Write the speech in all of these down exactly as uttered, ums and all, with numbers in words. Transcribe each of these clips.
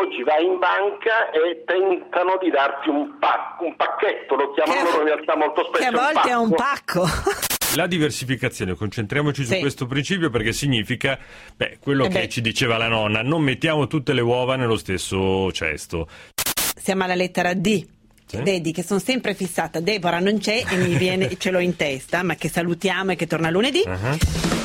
oggi vai in banca e tentano di darti un, pac- un pacchetto, lo chiamano loro in realtà molto spesso che a volte è un pacco. La diversificazione, concentriamoci sì. su questo principio, perché significa, beh, quello eh che beh. ci diceva la nonna, non mettiamo tutte le uova nello stesso cesto. Siamo alla lettera D. Sì. Vedi che sono sempre fissata. Deborah non c'è e mi viene, ce l'ho in testa, ma che salutiamo e che torna lunedì. Uh-huh.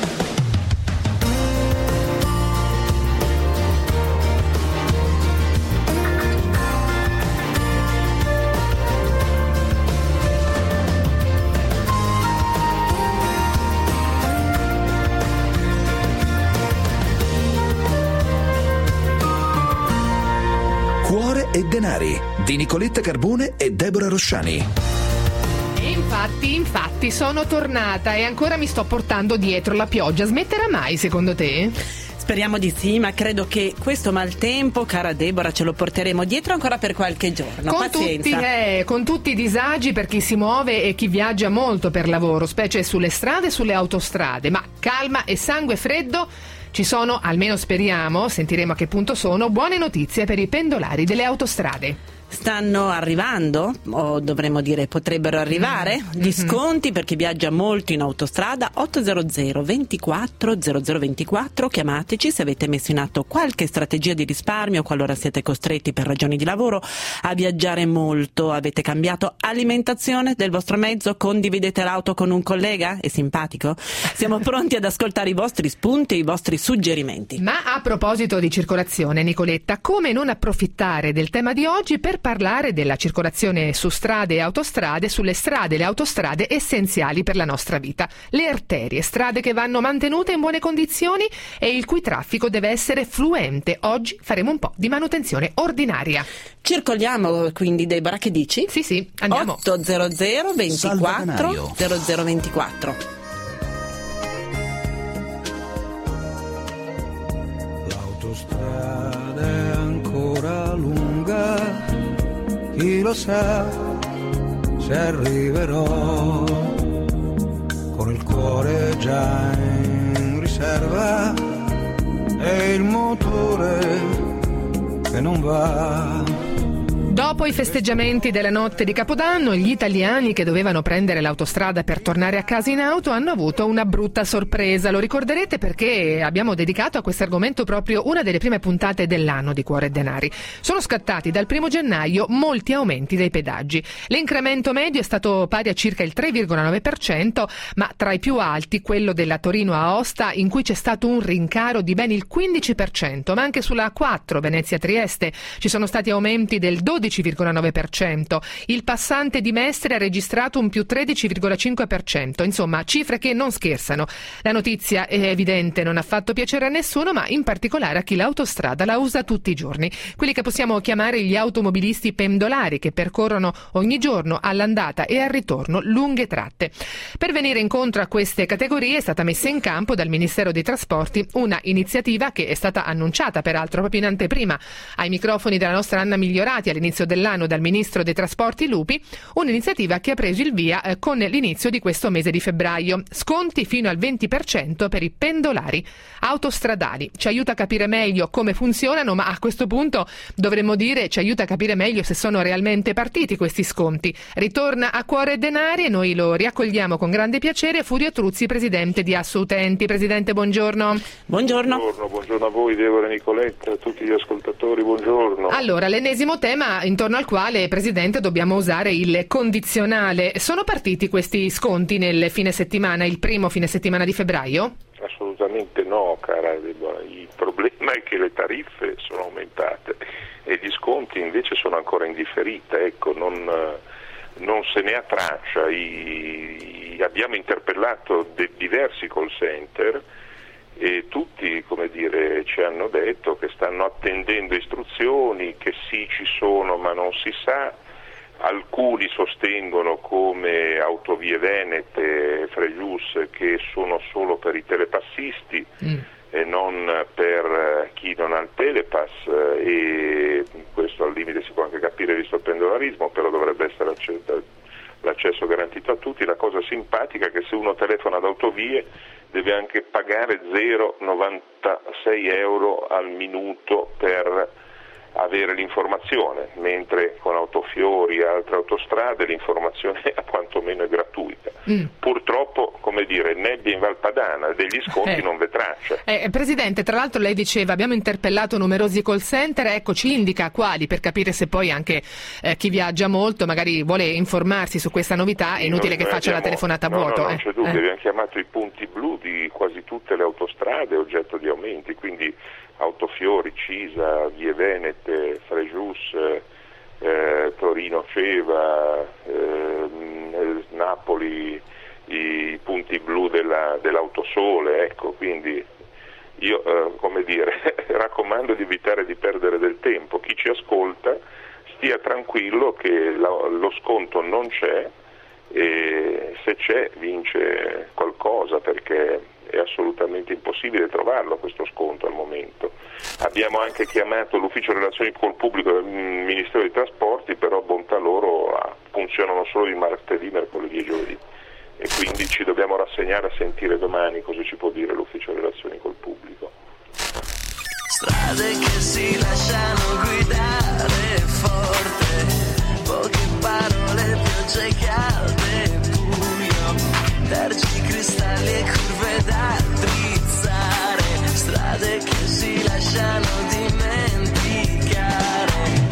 Cuore e denari di Nicoletta Carbone e Deborah Rosciani. E infatti, infatti sono tornata e ancora mi sto portando dietro la pioggia. Smetterà mai secondo te? Speriamo di sì, ma credo che questo maltempo, cara Deborah, ce lo porteremo dietro ancora per qualche giorno. Con Pazienza. tutti, eh, con tutti i disagi per chi si muove e chi viaggia molto per lavoro, specie sulle strade e sulle autostrade. Ma calma e sangue freddo. Ci sono, almeno speriamo, sentiremo a che punto sono, buone notizie per i pendolari delle autostrade. Stanno arrivando, o dovremmo dire potrebbero arrivare, mm-hmm. gli sconti per chi viaggia molto in autostrada. Ottocento ventiquattro zero zero ventiquattro, chiamateci se avete messo in atto qualche strategia di risparmio qualora siete costretti per ragioni di lavoro a viaggiare molto. Avete cambiato alimentazione del vostro mezzo, condividete l'auto con un collega, è simpatico? Siamo pronti ad ascoltare i vostri spunti e i vostri suggerimenti. Ma a proposito di circolazione, Nicoletta, come non approfittare del tema di oggi per parlare della circolazione su strade e autostrade, sulle strade e le autostrade essenziali per la nostra vita, le arterie, strade che vanno mantenute in buone condizioni e il cui traffico deve essere fluente. Oggi faremo un po' di manutenzione ordinaria. Circoliamo quindi, Deborah, che dici? Sì, sì, andiamo. ottocento ventiquattro zero zero ventiquattro. L'autostrada è ancora lunga, chi lo sa se arriverò, con il cuore già in riserva e il motore che non va. Dopo i festeggiamenti della notte di Capodanno, gli italiani che dovevano prendere l'autostrada per tornare a casa in auto hanno avuto una brutta sorpresa. Lo ricorderete perché abbiamo dedicato a questo argomento proprio una delle prime puntate dell'anno di Cuore e Denari. Sono scattati dal primo gennaio molti aumenti dei pedaggi. L'incremento medio è stato pari a circa il tre virgola nove per cento, ma tra i più alti quello della Torino-Aosta, in cui c'è stato un rincaro di ben il quindici per cento, ma anche sulla A quattro Venezia-Trieste ci sono stati aumenti del dodici virgola nove per cento. Il passante di Mestre ha registrato un più tredici virgola cinque per cento. Insomma, cifre che non scherzano. La notizia è evidente, non ha fatto piacere a nessuno, ma in particolare a chi l'autostrada la usa tutti i giorni. Quelli che possiamo chiamare gli automobilisti pendolari, che percorrono ogni giorno all'andata e al ritorno lunghe tratte. Per venire incontro a queste categorie è stata messa in campo dal Ministero dei Trasporti una iniziativa che è stata annunciata peraltro proprio in anteprima ai microfoni della nostra Anna Migliorati all'inizio dell'anno dal Ministro dei Trasporti Lupi, un'iniziativa che ha preso il via eh, con l'inizio di questo mese di febbraio. Sconti fino al venti per cento per i pendolari autostradali. Ci aiuta a capire meglio come funzionano, ma a questo punto dovremmo dire ci aiuta a capire meglio se sono realmente partiti questi sconti. Ritorna a Cuore e Denari e noi lo riaccogliamo con grande piacere Furio Truzzi, presidente di Assoutenti. Presidente, buongiorno. Buongiorno. Buongiorno, buongiorno a voi Deborah e Nicoletta, a tutti gli ascoltatori, buongiorno. Allora, l'ennesimo tema intorno al quale, Presidente, dobbiamo usare il condizionale. Sono partiti questi sconti nel fine settimana, il primo fine settimana di febbraio? Assolutamente no, cara Deborah. Il problema è che le tariffe sono aumentate e gli sconti invece sono ancora in differita. Ecco, non, non se ne ha traccia. I, i, abbiamo interpellato de, diversi call center e tutti, come dire, ci hanno detto che stanno attendendo istruzioni, che sì ci sono ma non si sa. Alcuni sostengono, come Autovie Venete e Frejus, che sono solo per i telepassisti mm. e non per chi non ha il telepass, e questo al limite si può anche capire visto il pendolarismo, però dovrebbe essere l'accesso garantito a tutti. La cosa simpatica è che se uno telefona ad Autovie deve anche pagare zero virgola novantasei euro al minuto per avere l'informazione, mentre con Autofiori e altre autostrade l'informazione a quantomeno è gratuita. Mm. Purtroppo, come dire, nebbia in Valpadana, degli sconti eh. non v'è traccia. Eh, Presidente, tra l'altro lei diceva abbiamo interpellato numerosi call center, ecco, ci indica quali, per capire se poi anche eh, chi viaggia molto magari vuole informarsi su questa novità, è inutile noi, che faccia abbiamo, la telefonata a no, vuoto. No, non eh. c'è dubbio, eh. abbiamo chiamato i punti blu di quasi tutte le autostrade oggetto di aumenti, quindi Autofiori, Cisa, Vie Venete, Frejus, eh, Torino, Ceva, eh, Napoli, i punti blu della, dell'Autosole, ecco, quindi io eh, come dire raccomando di evitare di perdere del tempo. Chi ci ascolta stia tranquillo che la, lo sconto non c'è, e se c'è vince qualcosa, perché è assolutamente impossibile trovarlo questo sconto al momento. Abbiamo anche chiamato l'ufficio relazioni col pubblico del Ministero dei Trasporti, però bontà loro funzionano solo di martedì, mercoledì e giovedì, e quindi ci dobbiamo rassegnare a sentire domani cosa ci può dire l'ufficio relazioni col pubblico. Strade che si lasciano guidare forte, poche parole, piogge calde, buio, tergi, cristalli e curve da drizzare, strade che si lasciano dimenticare.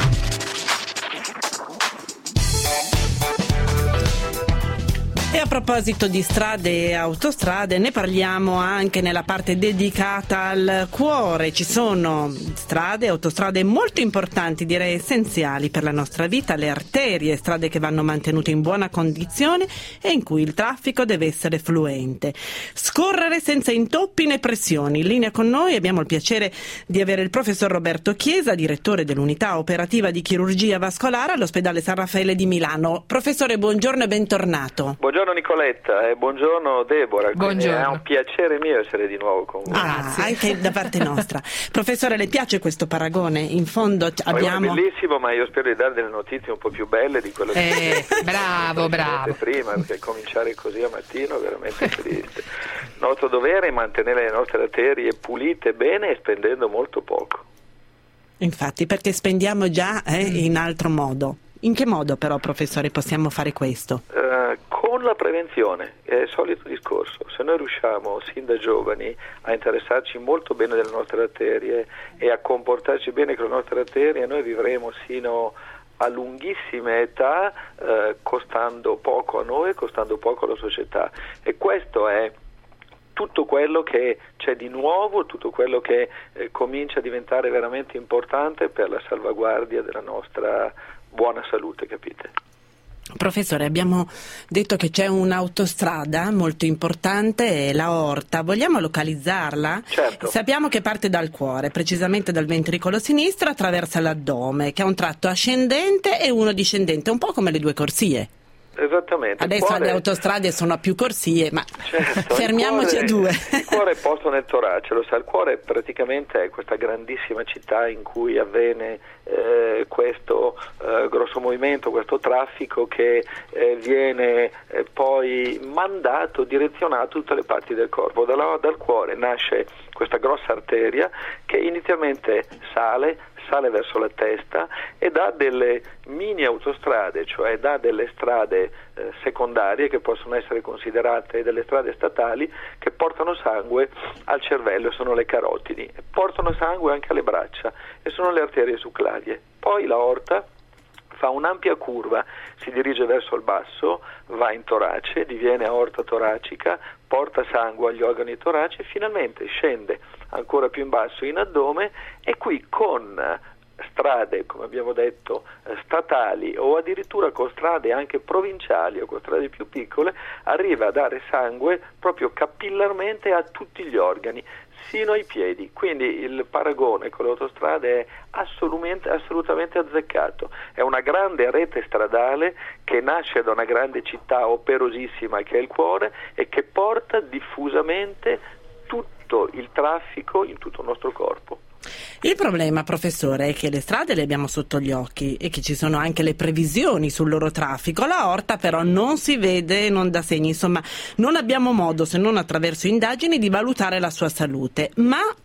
E a proposito di strade e autostrade, ne parliamo anche nella parte dedicata al cuore. Ci sono strade e autostrade molto importanti, direi essenziali per la nostra vita, le arterie, strade che vanno mantenute in buona condizione e in cui il traffico deve essere fluente. Scorrere senza intoppi né pressioni. In linea con noi abbiamo il piacere di avere il professor Roberto Chiesa, direttore dell'unità operativa di chirurgia vascolare all'ospedale San Raffaele di Milano. Professore, buongiorno e bentornato. Buongiorno Nicoletta e buongiorno Deborah, buongiorno. È un piacere mio essere di nuovo con voi. Ah, anche da parte nostra. Professore, le piace questo paragone? In fondo abbiamo... È bellissimo, ma io spero di dare delle notizie un po' più belle di quello che eh, bravo, bravo. prima, perché cominciare così a mattino è veramente triste. Il nostro dovere è mantenere le nostre arterie pulite bene e spendendo molto poco. Infatti, perché spendiamo già eh, in altro modo. In che modo però, professore, possiamo fare questo? Uh, con la prevenzione, è il solito discorso. Se noi riusciamo sin da giovani a interessarci molto bene delle nostre arterie e a comportarci bene con le nostre arterie, noi vivremo sino a lunghissime età eh, costando poco a noi e costando poco alla società, e questo è tutto quello che c'è di nuovo, tutto quello che eh, comincia a diventare veramente importante per la salvaguardia della nostra buona salute, capite? Professore, abbiamo detto che c'è un'autostrada molto importante, la Orta. Vogliamo localizzarla? Certo. Sappiamo che parte dal cuore, precisamente dal ventricolo sinistro, attraversa l'addome, che ha un tratto ascendente e uno discendente, un po' come le due corsie. Esattamente. Adesso cuore... le autostrade sono a più corsie, ma certo, fermiamoci cuore, a due. Il cuore è posto nel torace, lo sa, il cuore praticamente è questa grandissima città in cui avviene eh, questo eh, grosso movimento, questo traffico che eh, viene eh, poi mandato, direzionato a tutte le parti del corpo. Dalla, dal cuore nasce questa grossa arteria che inizialmente sale, sale verso la testa e dà delle mini autostrade, cioè dà delle strade eh, secondarie che possono essere considerate delle strade statali, che portano sangue al cervello, sono le carotidi, e portano sangue anche alle braccia e sono le arterie suclarie. Poi l'aorta fa un'ampia curva, si dirige verso il basso, va in torace, diviene aorta toracica, porta sangue agli organi toraci e finalmente scende ancora più in basso in addome, e qui con strade, come abbiamo detto, statali o addirittura con strade anche provinciali o con strade più piccole, arriva a dare sangue proprio capillarmente a tutti gli organi, sino ai piedi. Quindi il paragone con le autostrade è assolutamente, assolutamente azzeccato. È una grande rete stradale che nasce da una grande città operosissima che è il cuore e che porta diffusamente tutto il traffico in tutto il nostro corpo. Il problema, professore, è che le strade le abbiamo sotto gli occhi e che ci sono anche le previsioni sul loro traffico. La Orta però non si vede, non dà segni, insomma non abbiamo modo, se non attraverso indagini, di valutare la sua salute. Ma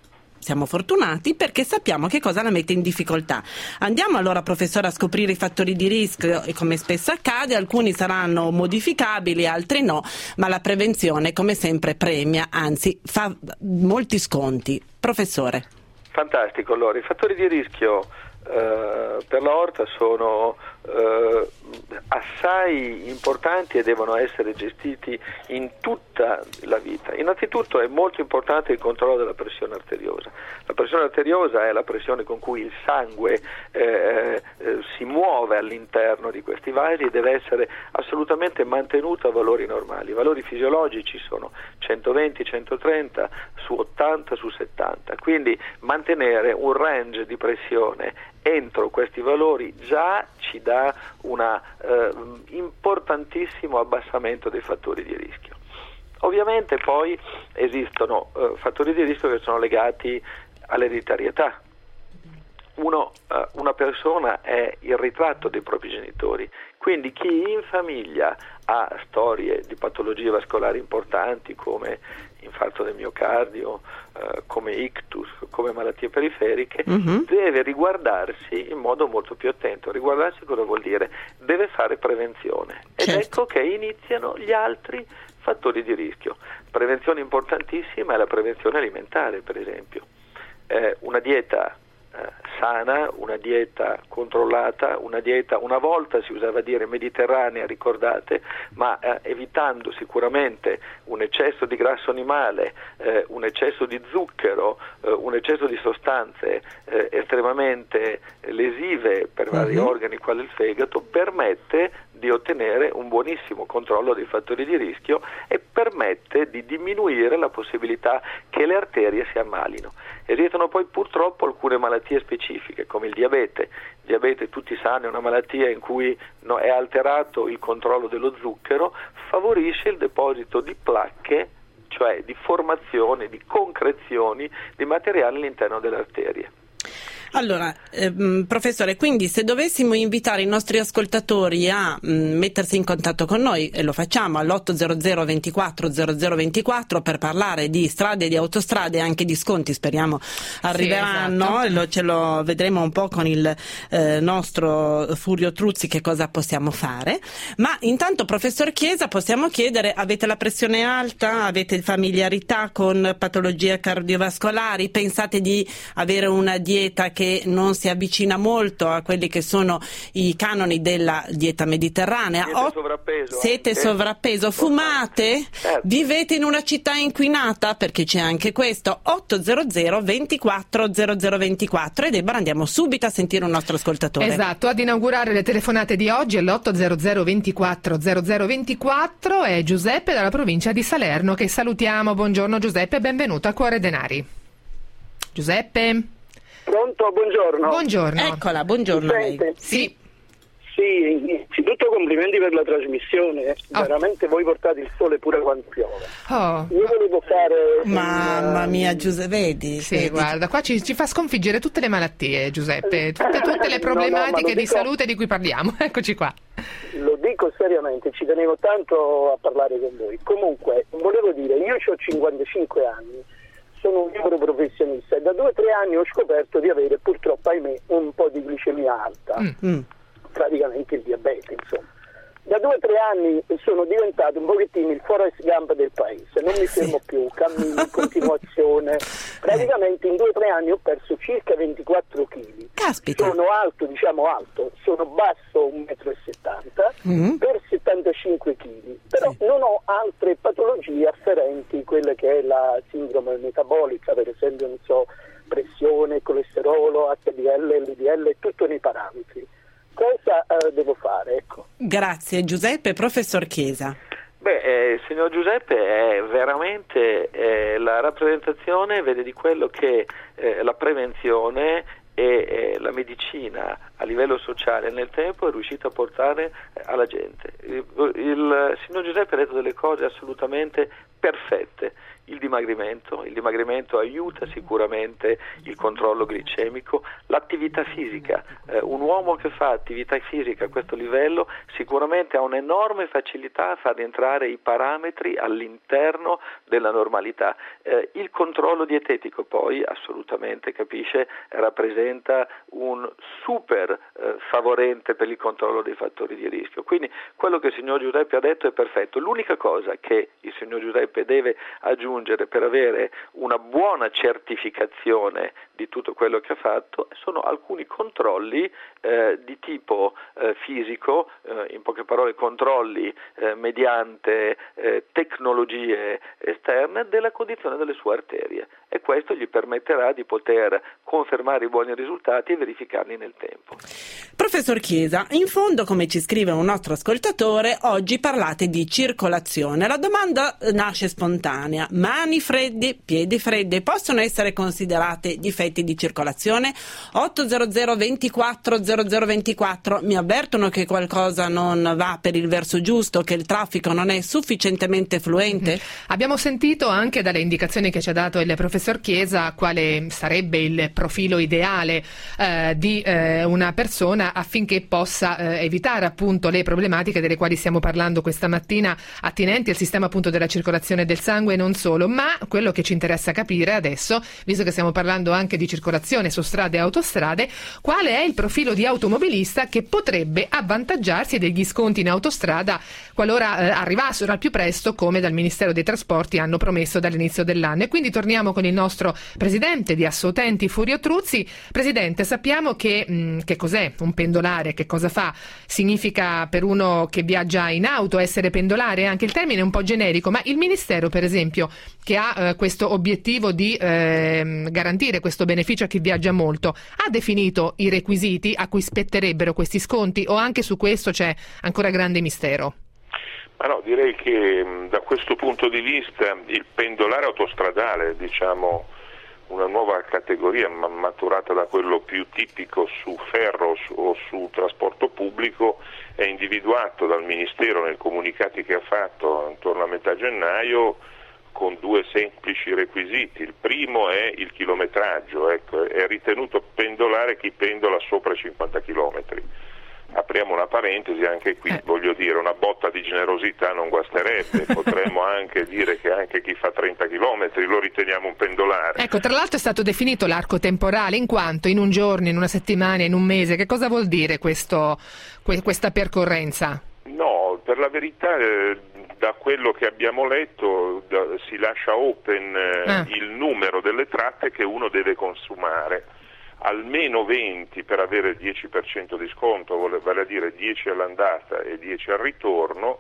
siamo fortunati perché sappiamo che cosa la mette in difficoltà. Andiamo allora, professore, a scoprire i fattori di rischio e come spesso accade, alcuni saranno modificabili, altri no, ma la prevenzione come sempre premia, anzi fa molti sconti. Professore. Fantastico, allora i fattori di rischio eh, per l'aorta sono eh, assai importanti e devono essere gestiti in tutta la vita. Innanzitutto è molto importante il controllo della pressione arteriosa. La pressione arteriosa è la pressione con cui il sangue eh, eh, si muove all'interno di questi vasi e deve essere assolutamente mantenuta a valori normali. I valori fisiologici sono centoventi centotrenta su ottanta su settanta, quindi mantenere un range di pressione entro questi valori già ci dà un eh, importantissimo abbassamento dei fattori di rischio. Ovviamente poi esistono eh, fattori di rischio che sono legati all'ereditarietà. Uno, eh, una persona è il ritratto dei propri genitori, quindi chi in famiglia ha storie di patologie vascolari importanti come infarto del miocardio, eh, come ictus, come malattie periferiche, uh-huh. deve riguardarsi in modo molto più attento. Riguardarsi cosa vuol dire? Deve fare prevenzione. Ed certo. ecco che iniziano gli altri fattori di rischio. Prevenzione importantissima è la prevenzione alimentare, per esempio. Eh, una dieta eh, sana, una dieta controllata, una dieta, una volta si usava dire mediterranea, ricordate, ma eh, evitando sicuramente un eccesso di grasso animale, eh, un eccesso di zucchero, eh, un eccesso di sostanze eh, estremamente lesive per vari uh-huh. organi quali il fegato, permette di ottenere un buonissimo controllo dei fattori di rischio e permette di diminuire la possibilità che le arterie si ammalino. Esistono poi purtroppo alcune malattie specifiche come il diabete. Il diabete, tutti sanno, è una malattia in cui no, è alterato il controllo dello zucchero, favorisce il deposito di placche, cioè di formazione, di concrezioni di materiale all'interno delle arterie. Allora, ehm, professore, quindi se dovessimo invitare i nostri ascoltatori a mh, mettersi in contatto con noi, e lo facciamo all'otto zero zero ventiquattro zero zero ventiquattro per parlare di strade e di autostrade e anche di sconti, speriamo arriveranno, sì, esatto. lo, ce lo vedremo un po' con il eh, nostro Furio Truzzi che cosa possiamo fare, ma intanto, professor Chiesa, possiamo chiedere, avete la pressione alta, avete familiarità con patologie cardiovascolari, pensate di avere una dieta che non si avvicina molto a quelli che sono i canoni della dieta mediterranea? Siete o sovrappeso? Siete anche? sovrappeso? Fumate? Certo. Vivete in una città inquinata? Perché c'è anche questo. otto zero zero ventiquattro zero zero ventiquattro. E Deborah, andiamo subito a sentire un nostro ascoltatore. Esatto, ad inaugurare le telefonate di oggi all'otto zero zero ventiquattro zero zero ventiquattro è Giuseppe dalla provincia di Salerno, che salutiamo. Buongiorno Giuseppe, benvenuto a Cuore Denari. Giuseppe? Pronto, buongiorno. Buongiorno. Eccola, buongiorno a lei. Sì. Sì, innanzitutto complimenti per la trasmissione, oh. veramente voi portate il sole pure quando piove. Oh. Io volevo fare... Mamma un... mia, Giuseppe, vedi? Sì, vedi. Guarda, qua ci, ci fa sconfiggere tutte le malattie, Giuseppe, tutte, tutte le problematiche no, no, di dico... salute di cui parliamo, eccoci qua. Lo dico seriamente, ci tenevo tanto a parlare con voi. Comunque, volevo dire, io ho cinquantacinque anni, sono un libero professionista e da due o tre anni ho scoperto di avere purtroppo, ahimè, un po' di glicemia alta, mm. praticamente il diabete, insomma. Da due o tre anni sono diventato un pochettino il Forrest Gump del paese, non mi fermo sì. più, cammino in continuazione. Praticamente in due o tre anni ho perso circa ventiquattro chili. Caspita. Sono alto, diciamo alto, sono basso un metro e settanta mm-hmm. per settantacinque chili, però sì. non ho altre patologie afferenti, quelle che è la sindrome metabolica, per esempio, non so, pressione, colesterolo, acca di elle, elle di elle, tutto nei parametri. Cosa eh, devo fare? Ecco. Grazie Giuseppe. Professor Chiesa. Beh, eh, signor Giuseppe è veramente eh, la rappresentazione, vede, di quello che eh, la prevenzione e eh, la medicina a livello sociale nel tempo è riuscita a portare eh, alla gente. Il, il signor Giuseppe ha detto delle cose assolutamente perfette. Il dimagrimento, il dimagrimento aiuta sicuramente il controllo glicemico, l'attività fisica, eh, un uomo che fa attività fisica a questo livello sicuramente ha un'enorme facilità a far rientrare i parametri all'interno della normalità. Eh, il controllo dietetico poi assolutamente, capisce, rappresenta un super eh, favorente per il controllo dei fattori di rischio. Quindi quello che il signor Giuseppe ha detto è perfetto. L'unica cosa che il signor Giuseppe deve aggiungere per avere una buona certificazione di tutto quello che ha fatto sono alcuni controlli eh, di tipo eh, fisico, eh, in poche parole controlli eh, mediante eh, tecnologie esterne della condizione delle sue arterie, e questo gli permetterà di poter confermare i buoni risultati e verificarli nel tempo. Professor Chiesa, in fondo, come ci scrive un nostro ascoltatore, oggi parlate di circolazione. La domanda nasce spontanea: mani fredde, piedi freddi possono essere considerate difetti di circolazione? otto zero zero ventiquattro zero zero ventiquattro mi avvertono che qualcosa non va per il verso giusto, che il traffico non è sufficientemente fluente? Mm-hmm. Abbiamo sentito anche dalle indicazioni che ci ha dato il professor Chiesa quale sarebbe il profilo ideale eh, di eh, una persona affinché possa eh, evitare appunto le problematiche delle quali stiamo parlando questa mattina, attinenti al sistema appunto della circolazione del sangue e non solo. Ma quello che ci interessa capire adesso, visto che stiamo parlando anche di circolazione su strade e autostrade, quale è il profilo di automobilista che potrebbe avvantaggiarsi degli sconti in autostrada qualora eh, arrivassero al più presto, come dal Ministero dei Trasporti hanno promesso dall'inizio dell'anno. E quindi torniamo con il nostro presidente di Assoutenti, Furio Truzzi. Presidente, sappiamo che mh, che cos'è un pendolare, che cosa fa? Significa per uno che viaggia in auto essere pendolare? Anche il termine è un po' generico, ma il Ministero, per esempio, che ha eh, questo obiettivo di eh, garantire questo beneficio a chi viaggia molto, ha definito i requisiti a cui spetterebbero questi sconti, o anche su questo c'è ancora grande mistero? Ma no, direi che mh, da questo punto di vista il pendolare autostradale, diciamo una nuova categoria ma maturata da quello più tipico su ferro su, o su trasporto pubblico, è individuato dal Ministero nei comunicati che ha fatto intorno a metà gennaio con due semplici requisiti. Il primo è il chilometraggio, ecco, è ritenuto pendolare chi pendola sopra i cinquanta chilometri. Apriamo una parentesi, anche qui eh. voglio dire, una botta di generosità non guasterebbe, potremmo anche dire che anche chi fa trenta chilometri lo riteniamo un pendolare. Ecco, tra l'altro è stato definito l'arco temporale, in quanto in un giorno, in una settimana, in un mese, che cosa vuol dire questo, que- questa percorrenza? No, per la verità eh, da quello che abbiamo letto da, si lascia open eh, ah. il numero delle tratte che uno deve consumare. Almeno venti per avere il dieci per cento di sconto, vale a dire dieci all'andata e dieci al ritorno,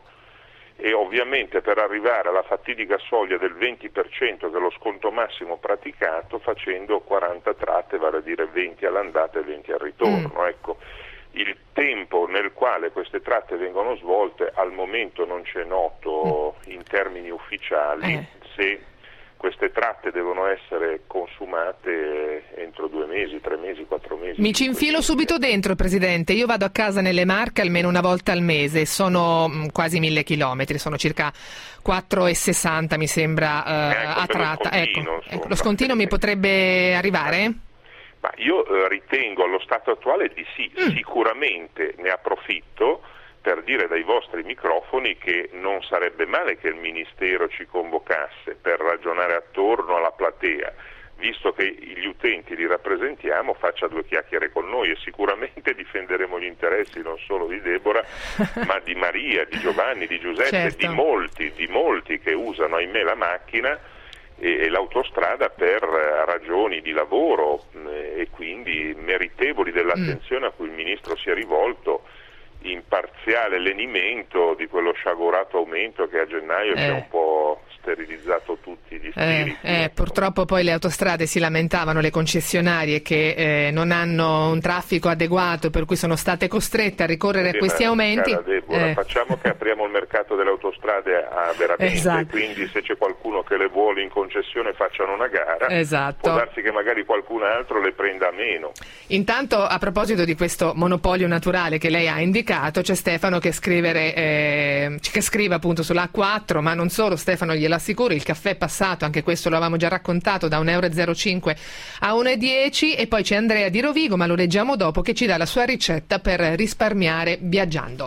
e ovviamente per arrivare alla fatidica soglia del venti per cento che è lo sconto massimo praticato facendo quaranta tratte, vale a dire venti all'andata e venti al ritorno. Mm. Ecco, il tempo nel quale queste tratte vengono svolte al momento non c'è noto mm. in termini ufficiali, eh. se queste tratte devono essere consumate entro due mesi, tre mesi, quattro mesi. Mi ci infilo subito dentro, Presidente. Io vado a casa nelle Marche almeno una volta al mese, sono mh, quasi mille chilometri, sono circa quattro virgola sessanta mi sembra eh, a tratta. Lo ecco, scontino, ecco, lo scontino mi potrebbe arrivare? Ma io eh, ritengo allo stato attuale di sì, mm. sicuramente ne approfitto per dire dai vostri microfoni che non sarebbe male che il Ministero ci convocasse per ragionare attorno alla platea, visto che gli utenti li rappresentiamo, faccia due chiacchiere con noi e sicuramente difenderemo gli interessi non solo di Deborah, ma di Maria, di Giovanni, di Giuseppe, certo. di molti, di molti che usano, ahimè, la macchina e, e l'autostrada per ragioni di lavoro eh, e quindi meritevoli dell'attenzione mm. a cui il Ministro si è rivolto, in parziale lenimento di quello sciagurato aumento che a gennaio eh. ci ha un po' sterilizzato tutti gli Eh, eh, purtroppo poi le autostrade si lamentavano, le concessionarie, che eh, non hanno un traffico adeguato, per cui sono state costrette a ricorrere sì, a questi aumenti. Cara Deborah, eh. facciamo che apriamo il mercato delle autostrade a veramente, esatto. Quindi se c'è qualcuno che le vuole in concessione facciano una gara, esatto. può darsi che magari qualcun altro le prenda a meno. Intanto, a proposito di questo monopolio naturale che lei ha indicato, c'è Stefano che scrivere eh, che scrive appunto sull'A quattro, ma non solo. Stefano, glielo assicuro, il caffè è passato, anche questo lo avevamo già raccontato, da un euro e zero cinque a uno e dieci. E poi c'è Andrea di Rovigo, ma lo leggiamo dopo, che ci dà la sua ricetta per risparmiare viaggiando.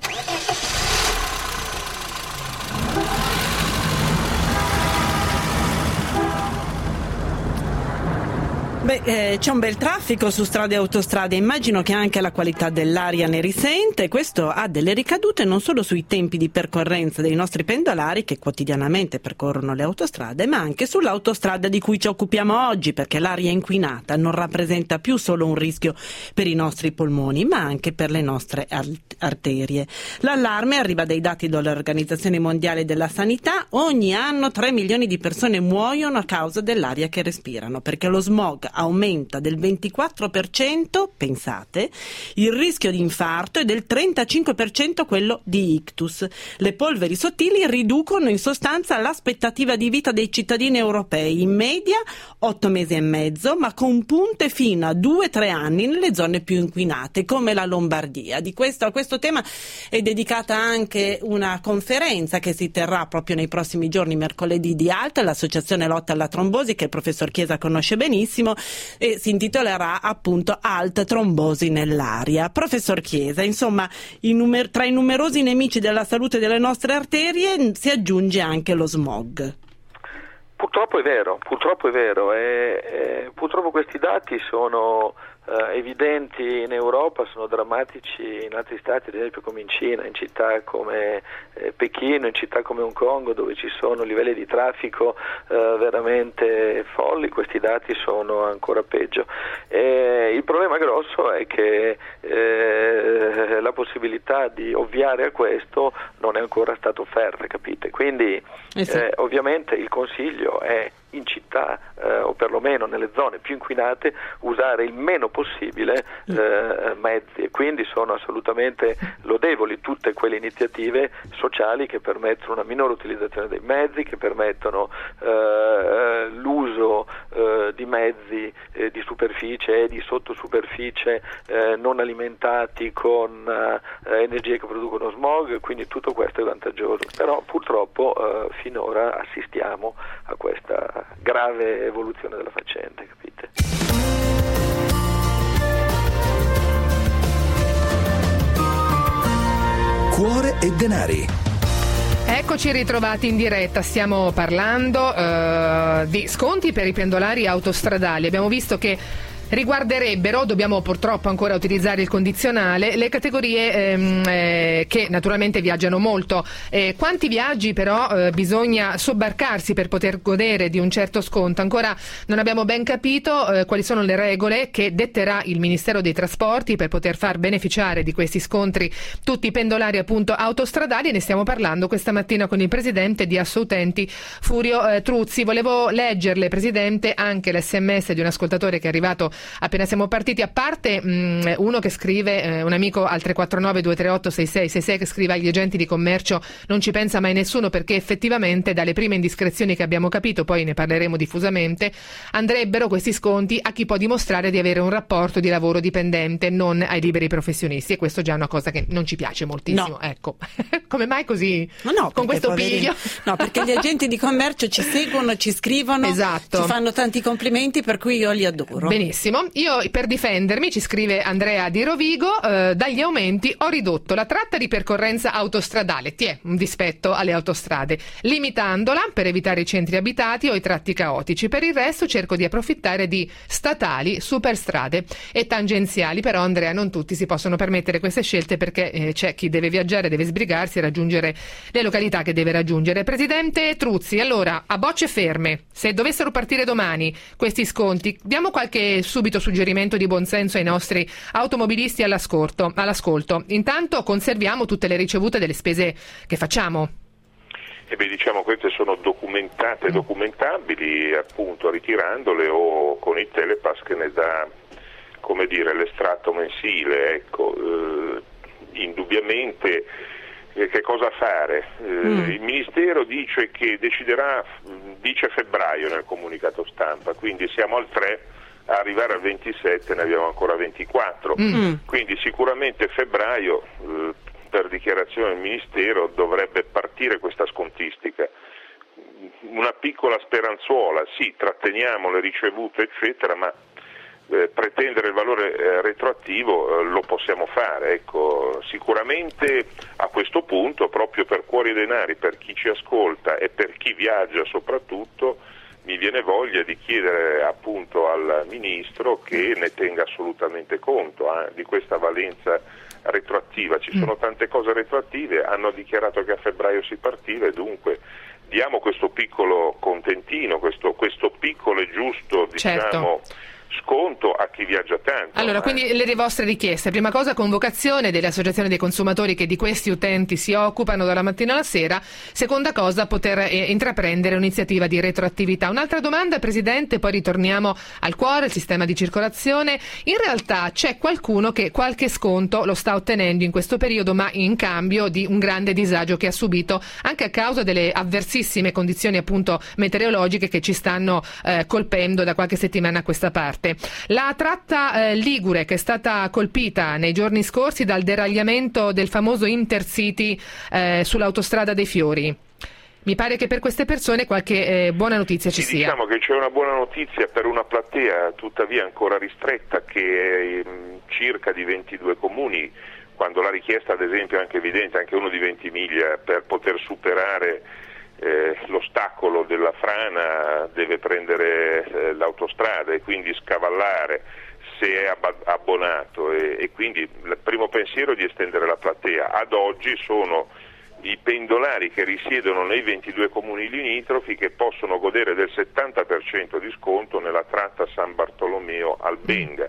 Beh, eh, c'è un bel traffico su strade e autostrade, immagino che anche la qualità dell'aria ne risente. Questo ha delle ricadute non solo sui tempi di percorrenza dei nostri pendolari che quotidianamente percorrono le autostrade, ma anche sull'autostrada di cui ci occupiamo oggi, perché l'aria inquinata non rappresenta più solo un rischio per i nostri polmoni, ma anche per le nostre arterie. L'allarme arriva dai dati dell'Organizzazione Mondiale della Sanità: ogni anno tre milioni di persone muoiono a causa dell'aria che respirano, perché lo smog aumenta del ventiquattro per cento, pensate, il rischio di infarto e del trentacinque per cento quello di ictus. Le polveri sottili riducono in sostanza l'aspettativa di vita dei cittadini europei, in media otto mesi e mezzo, ma con punte fino a due tre anni nelle zone più inquinate, come la Lombardia. Di questo, a questo tema è dedicata anche una conferenza che si terrà proprio nei prossimi giorni, mercoledì, di ALT, l'Associazione Lotta alla Trombosi, che il professor Chiesa conosce benissimo, e si intitolerà appunto ALT Trombosi nell'aria. Professor Chiesa, insomma, i numer- tra i numerosi nemici della salute delle nostre arterie si aggiunge anche lo smog. Purtroppo è vero, purtroppo è vero, e, e purtroppo questi dati sono Uh, evidenti in Europa, sono drammatici in altri stati, ad esempio come in Cina, in città come eh, Pechino, in città come Hong Kong, dove ci sono livelli di traffico uh, veramente folli. Questi dati sono ancora peggio. E il problema grosso è che eh, la possibilità di ovviare a questo non è ancora stata offerta, capite? Quindi eh sì. eh, ovviamente il consiglio è, in città eh, o perlomeno nelle zone più inquinate, usare il meno possibile eh, mezzi, e quindi sono assolutamente lodevoli tutte quelle iniziative sociali che permettono una minore utilizzazione dei mezzi, che permettono eh, l'uso eh, di mezzi eh, di superficie e di sottosuperficie eh, non alimentati con eh, energie che producono smog, quindi tutto questo è vantaggioso. Però purtroppo eh, finora assistiamo a questa grave evoluzione della faccenda, capite? Cuore e denari. Eccoci ritrovati in diretta, stiamo parlando uh, di sconti per i pendolari autostradali. Abbiamo visto che riguarderebbero, dobbiamo purtroppo ancora utilizzare il condizionale, le categorie ehm, eh, che naturalmente viaggiano molto. Eh, quanti viaggi però eh, bisogna sobbarcarsi per poter godere di un certo sconto? Ancora non abbiamo ben capito eh, quali sono le regole che detterà il Ministero dei Trasporti per poter far beneficiare di questi scontri tutti i pendolari appunto autostradali, e ne stiamo parlando questa mattina con il presidente di Assoutenti, Furio eh, Truzzi. Volevo leggerle, presidente, anche l'esse emme esse di un ascoltatore che è arrivato appena siamo partiti, a parte mh, uno che scrive, eh, un amico al tre quattro nove due tre otto sei sei sei sei, che scrive: agli agenti di commercio non ci pensa mai nessuno, perché effettivamente dalle prime indiscrezioni che abbiamo capito, poi ne parleremo diffusamente, andrebbero questi sconti a chi può dimostrare di avere un rapporto di lavoro dipendente, non ai liberi professionisti, e questo già è una cosa che non ci piace moltissimo. No. Ecco, come mai così? Ma no, con questo poverini, piglio? No, perché gli agenti di commercio ci seguono, ci scrivono, esatto, ci fanno tanti complimenti, per cui io li adoro. Benissimo. Io, per difendermi, ci scrive Andrea di Rovigo, eh, dagli aumenti ho ridotto la tratta di percorrenza autostradale, ti è un dispetto alle autostrade, limitandola per evitare i centri abitati o i tratti caotici. Per il resto cerco di approfittare di statali, superstrade e tangenziali. Però, Andrea, non tutti si possono permettere queste scelte, perché eh, c'è chi deve viaggiare, deve sbrigarsi e raggiungere le località che deve raggiungere. Presidente Truzzi, allora, a bocce ferme, se dovessero partire domani questi sconti, diamo qualche subito suggerimento di buonsenso ai nostri automobilisti all'ascolto. all'ascolto. Intanto conserviamo tutte le ricevute delle spese che facciamo. E beh, diciamo queste sono documentate e documentabili appunto ritirandole o con il Telepass che ne dà, come dire, l'estratto mensile, ecco. Eh, indubbiamente eh, che cosa fare? Eh, mm. Il Ministero dice che deciderà, dice febbraio nel comunicato stampa, quindi siamo al tre, a arrivare al ventisette ne abbiamo ancora ventiquattro, mm. quindi sicuramente febbraio eh, per dichiarazione del Ministero dovrebbe partire questa scontistica. Una piccola speranzuola, sì, tratteniamo le ricevute eccetera, ma eh, pretendere il valore eh, retroattivo eh, lo possiamo fare, ecco. Sicuramente a questo punto, proprio per cuori e denari, per chi ci ascolta e per chi viaggia soprattutto, mi viene voglia di chiedere appunto al Ministro che ne tenga assolutamente conto eh, di questa valenza retroattiva. Ci sono tante cose retroattive, hanno dichiarato che a febbraio si partiva e dunque diamo questo piccolo contentino, questo, questo piccolo e giusto, diciamo, certo, sconto a chi viaggia tanto. Allora, eh. quindi le vostre richieste: prima cosa, convocazione delle associazioni dei consumatori che di questi utenti si occupano dalla mattina alla sera; seconda cosa, poter eh, intraprendere un'iniziativa di retroattività. Un'altra domanda, Presidente, poi ritorniamo al cuore, il sistema di circolazione. In realtà c'è qualcuno che qualche sconto lo sta ottenendo in questo periodo, ma in cambio di un grande disagio che ha subito anche a causa delle avversissime condizioni appunto meteorologiche che ci stanno eh, colpendo da qualche settimana a questa parte. La tratta eh, ligure, che è stata colpita nei giorni scorsi dal deragliamento del famoso Intercity eh, sull'autostrada dei Fiori. Mi pare che per queste persone qualche eh, buona notizia ci sì, sia. Diciamo che c'è una buona notizia per una platea tuttavia ancora ristretta, che è mh, circa di ventidue comuni, quando la richiesta ad esempio è anche evidente, anche uno di Ventimiglia, per poter superare Eh, l'ostacolo della frana deve prendere eh, l'autostrada e quindi scavallare se è ab- abbonato e, e quindi il primo pensiero è di estendere la platea. Ad oggi sono i pendolari che risiedono nei ventidue comuni limitrofi che possono godere del settanta per cento di sconto nella tratta San Bartolomeo Albenga.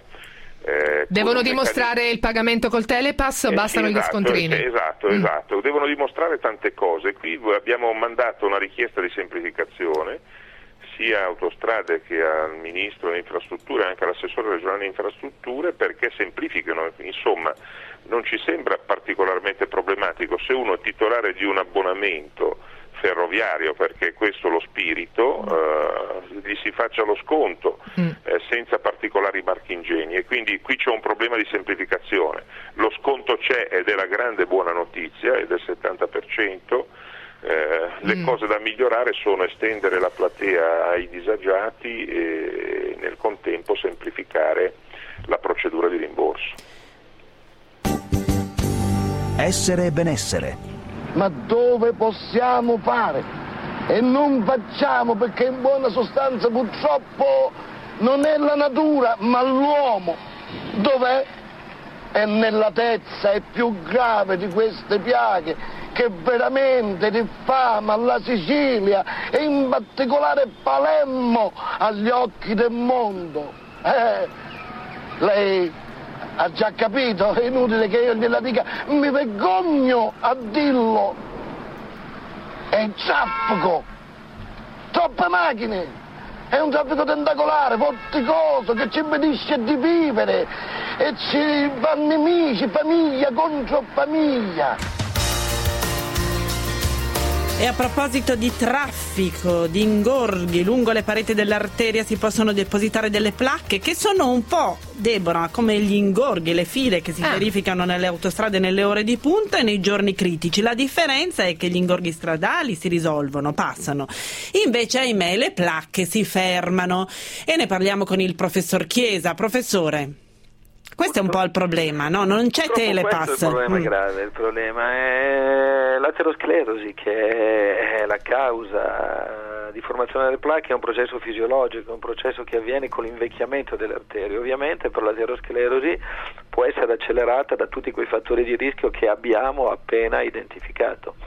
Eh, Devono dimostrare meccanismo... il pagamento col Telepass o eh, bastano sì, gli esatto, scontrini? Eh, esatto, mm. esatto, devono dimostrare tante cose. Qui abbiamo mandato una richiesta di semplificazione sia a Autostrade che al Ministro delle Infrastrutture e anche all'assessore regionale delle Infrastrutture perché semplificano, insomma non ci sembra particolarmente problematico se uno è titolare di un abbonamento ferroviario, perché questo è lo spirito, eh, gli si faccia lo sconto mm. eh, senza particolari marchingegni, e quindi qui c'è un problema di semplificazione. Lo sconto c'è ed è la grande buona notizia, è del settanta per cento. Eh, le mm. cose da migliorare sono estendere la platea ai disagiati e nel contempo semplificare la procedura di rimborso. Essere e benessere. Ma dove possiamo fare? E non facciamo, perché in buona sostanza purtroppo non è la natura ma l'uomo. Dov'è? È nella tezza, è più grave di queste piaghe che veramente diffama la Sicilia e in particolare Palermo agli occhi del mondo. Eh, lei ha già capito, è inutile che io gliela dica, mi vergogno a dirlo. È il traffico, troppe macchine, è un traffico tentacolare, vorticoso, che ci impedisce di vivere e ci fa nemici, famiglia contro famiglia. E a proposito di traffico, di ingorghi, lungo le pareti dell'arteria si possono depositare delle placche che sono un po', Deborah, come gli ingorghi, le file che si ah. verificano nelle autostrade nelle ore di punta e nei giorni critici. La differenza è che gli ingorghi stradali si risolvono, passano. Invece, ahimè, le placche si fermano. E ne parliamo con il professor Chiesa. Professore, questo è un po' il problema, no? Non c'è Telepass. Questo è il problema mm. grave, il problema è l'aterosclerosi, che è la causa di formazione delle placche, è un processo fisiologico, è un processo che avviene con l'invecchiamento delle arterie. Ovviamente per l'aterosclerosi può essere accelerata da tutti quei fattori di rischio che abbiamo appena identificato.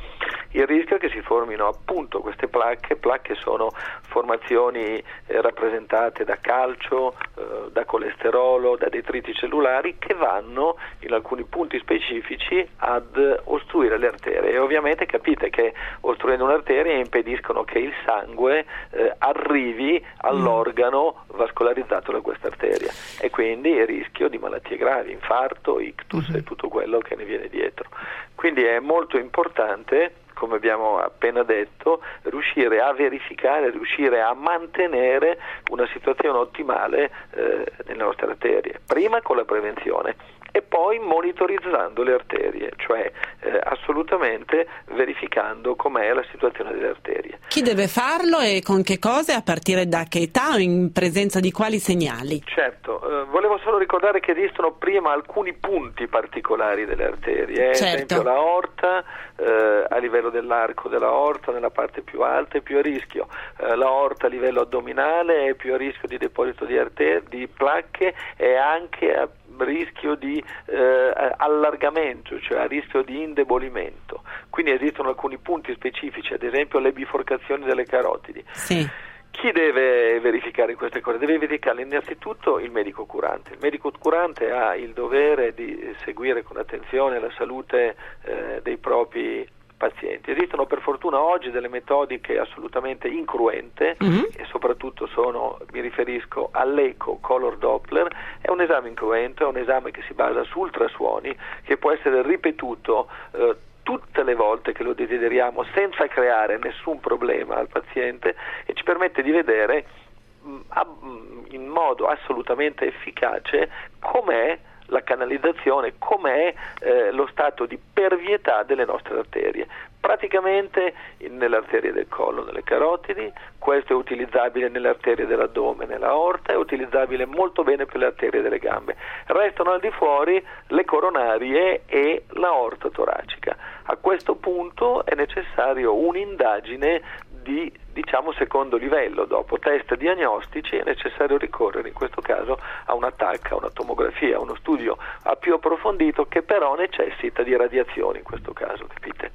il rischio è che si formino appunto queste placche. Placche sono formazioni eh, rappresentate da calcio, eh, da colesterolo, da detriti cellulari, che vanno in alcuni punti specifici ad ostruire le arterie, e ovviamente capite che ostruendo un'arteria impediscono che il sangue eh, arrivi all'organo vascolarizzato da questa arteria, e quindi il rischio di malattie gravi, infarto, ictus e tutto quello che ne viene dietro. Quindi è molto importante, come abbiamo appena detto, riuscire a verificare, riuscire a mantenere una situazione ottimale eh, nelle nostre arterie, prima con la prevenzione e poi monitorizzando le arterie, cioè eh, assolutamente verificando com'è la situazione delle arterie. Chi deve farlo e con che cose, a partire da che età o in presenza di quali segnali? Certo, eh, volevo solo ricordare che esistono prima alcuni punti particolari delle arterie, eh, certo. Ad esempio l'aorta, eh, a livello dell'arco dell'aorta, nella parte più alta è più a rischio, eh, l'aorta a livello addominale è più a rischio di deposito di, arterie, di placche, e anche a rischio di eh, allargamento, cioè a rischio di indebolimento. Quindi esistono alcuni punti specifici, ad esempio le biforcazioni delle carotidi. Sì. Chi deve verificare queste cose? Deve verificarle innanzitutto il medico curante. Il medico curante ha il dovere di seguire con attenzione la salute eh, dei propri pazienti. Esistono per fortuna oggi delle metodiche assolutamente incruente, mm-hmm. e soprattutto sono, mi riferisco all'eco color Doppler. È un esame incruento, è un esame che si basa su ultrasuoni, che può essere ripetuto eh, tutte le volte che lo desideriamo senza creare nessun problema al paziente, e ci permette di vedere mh, a, mh, in modo assolutamente efficace com'è la canalizzazione, com'è eh, lo stato di pervietà delle nostre arterie. Praticamente nelle arterie del collo, nelle carotidi, questo è utilizzabile nelle arterie dell'addome, nell'aorta, è utilizzabile molto bene per le arterie delle gambe. Restano al di fuori le coronarie e l'aorta toracica. A questo punto è necessario un'indagine di, diciamo, secondo livello. Dopo test diagnostici è necessario ricorrere in questo caso a una T A C, a una tomografia, a uno studio a più approfondito, che però necessita di radiazioni in questo caso, capite?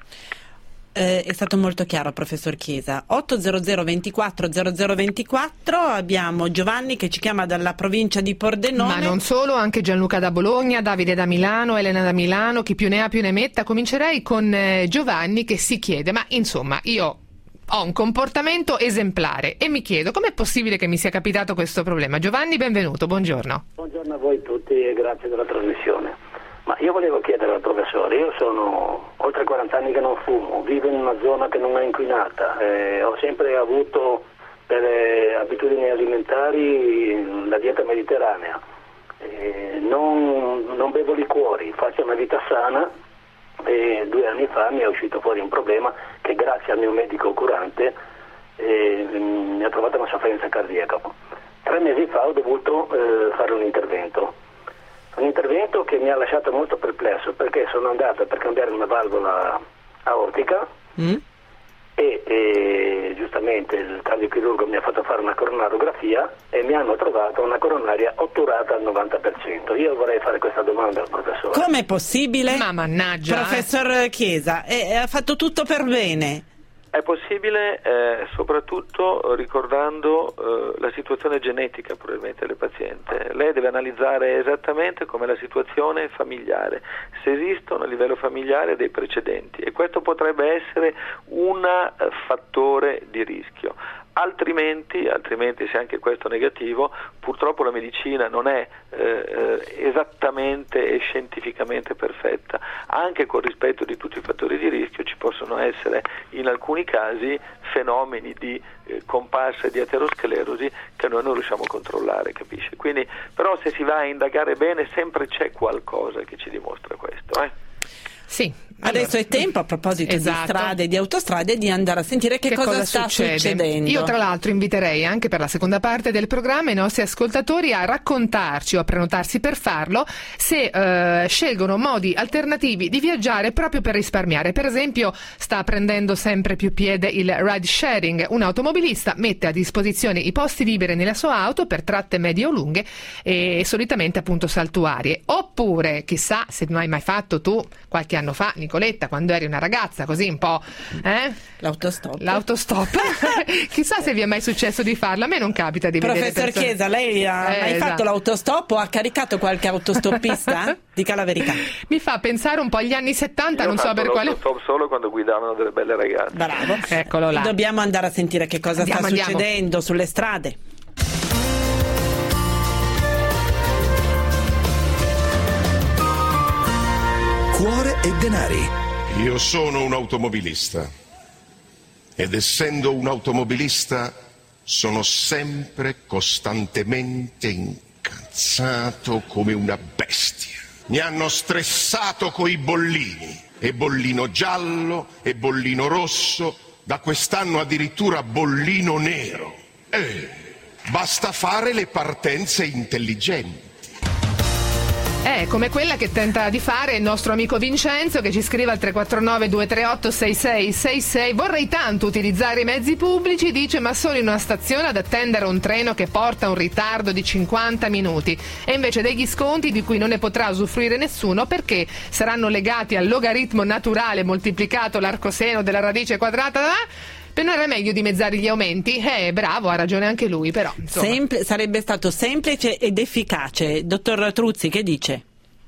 Eh, è stato molto chiaro, professor Chiesa. otto zero zero ventiquattro zero zero ventiquattro, abbiamo Giovanni che ci chiama dalla provincia di Pordenone. Ma non solo, anche Gianluca da Bologna, Davide da Milano, Elena da Milano, chi più ne ha più ne metta. Comincerei con eh, Giovanni che si chiede: ma insomma, io ho un comportamento esemplare e mi chiedo com'è possibile che mi sia capitato questo problema. Giovanni, benvenuto, buongiorno. Buongiorno a voi tutti e grazie della trasmissione. Ma io volevo chiedere al professore, io sono oltre quaranta anni che non fumo, vivo in una zona che non è inquinata, eh, ho sempre avuto per eh, abitudini alimentari la dieta mediterranea, eh, non, non bevo liquori, faccio una vita sana, e due anni fa mi è uscito fuori un problema che grazie al mio medico curante eh, mi ha trovato una sofferenza cardiaca. Tre mesi fa ho dovuto eh, fare un intervento. Un intervento che mi ha lasciato molto perplesso, perché sono andato per cambiare una valvola aortica mm. e, e giustamente il cardiochirurgo mi ha fatto fare una coronarografia e mi hanno trovato una coronaria otturata al novanta per cento. Io vorrei fare questa domanda al professore. Com'è possibile? Ma mannaggia, professor eh. Chiesa, eh, ha fatto tutto per bene. È possibile eh, soprattutto ricordando eh, la situazione genetica probabilmente del paziente. Lei deve analizzare esattamente com'è la situazione familiare, se esistono a livello familiare dei precedenti, e questo potrebbe essere un uh, fattore di rischio. Altrimenti, altrimenti se anche questo è negativo, purtroppo la medicina non è eh, esattamente e scientificamente perfetta. Anche con rispetto di tutti i fattori di rischio ci possono essere in alcuni casi fenomeni di eh, comparsa di aterosclerosi che noi non riusciamo a controllare, capisce? Quindi, però se si va a indagare bene sempre c'è qualcosa che ci dimostra questo, eh? Sì. Adesso allora, è tempo, a proposito esatto. di strade e di autostrade, di andare a sentire che, che cosa, cosa sta succede. succedendo. Io tra l'altro inviterei anche per la seconda parte del programma i nostri ascoltatori a raccontarci o a prenotarsi per farlo se eh, scelgono modi alternativi di viaggiare proprio per risparmiare. Per esempio sta prendendo sempre più piede il ride sharing. Un automobilista mette a disposizione i posti liberi nella sua auto per tratte medie o lunghe e solitamente appunto saltuarie. Oppure, chissà se non hai mai fatto tu qualche anno anni fa, Nicoletta, quando eri una ragazza così un po'... Eh? L'autostop. L'autostop. Chissà se vi è mai successo di farlo, a me non capita di vedere Professor persone... Chiesa, lei ha Eh, mai esatto. fatto l'autostop o ha caricato qualche autostoppista? Dica la verità. Mi fa pensare un po' agli anni settanta, Io non ho so fatto per quale... l'autostop solo quando guidavano delle belle ragazze. Bravo. Eccolo là. Dobbiamo andare a sentire che cosa Andiamo, sta andiamo. succedendo sulle strade. Cuore e denari. Io sono un automobilista ed essendo un automobilista sono sempre costantemente incazzato come una bestia. Mi hanno stressato coi bollini, e bollino giallo e bollino rosso, da quest'anno addirittura bollino nero. Eh, basta fare le partenze intelligenti. Eh, come quella che tenta di fare il nostro amico Vincenzo, che ci scrive al tre quattro nove due tre otto sei sei sei sei. Vorrei tanto utilizzare i mezzi pubblici, dice, ma sono in una stazione ad attendere un treno che porta un ritardo di cinquanta minuti e invece degli sconti di cui non ne potrà usufruire nessuno perché saranno legati al logaritmo naturale moltiplicato l'arcoseno della radice quadrata. Per non era meglio dimezzare gli aumenti? Eh, bravo, ha ragione anche lui, però insomma. Sempl- sarebbe stato semplice ed efficace. Dottor Truzzi, che dice?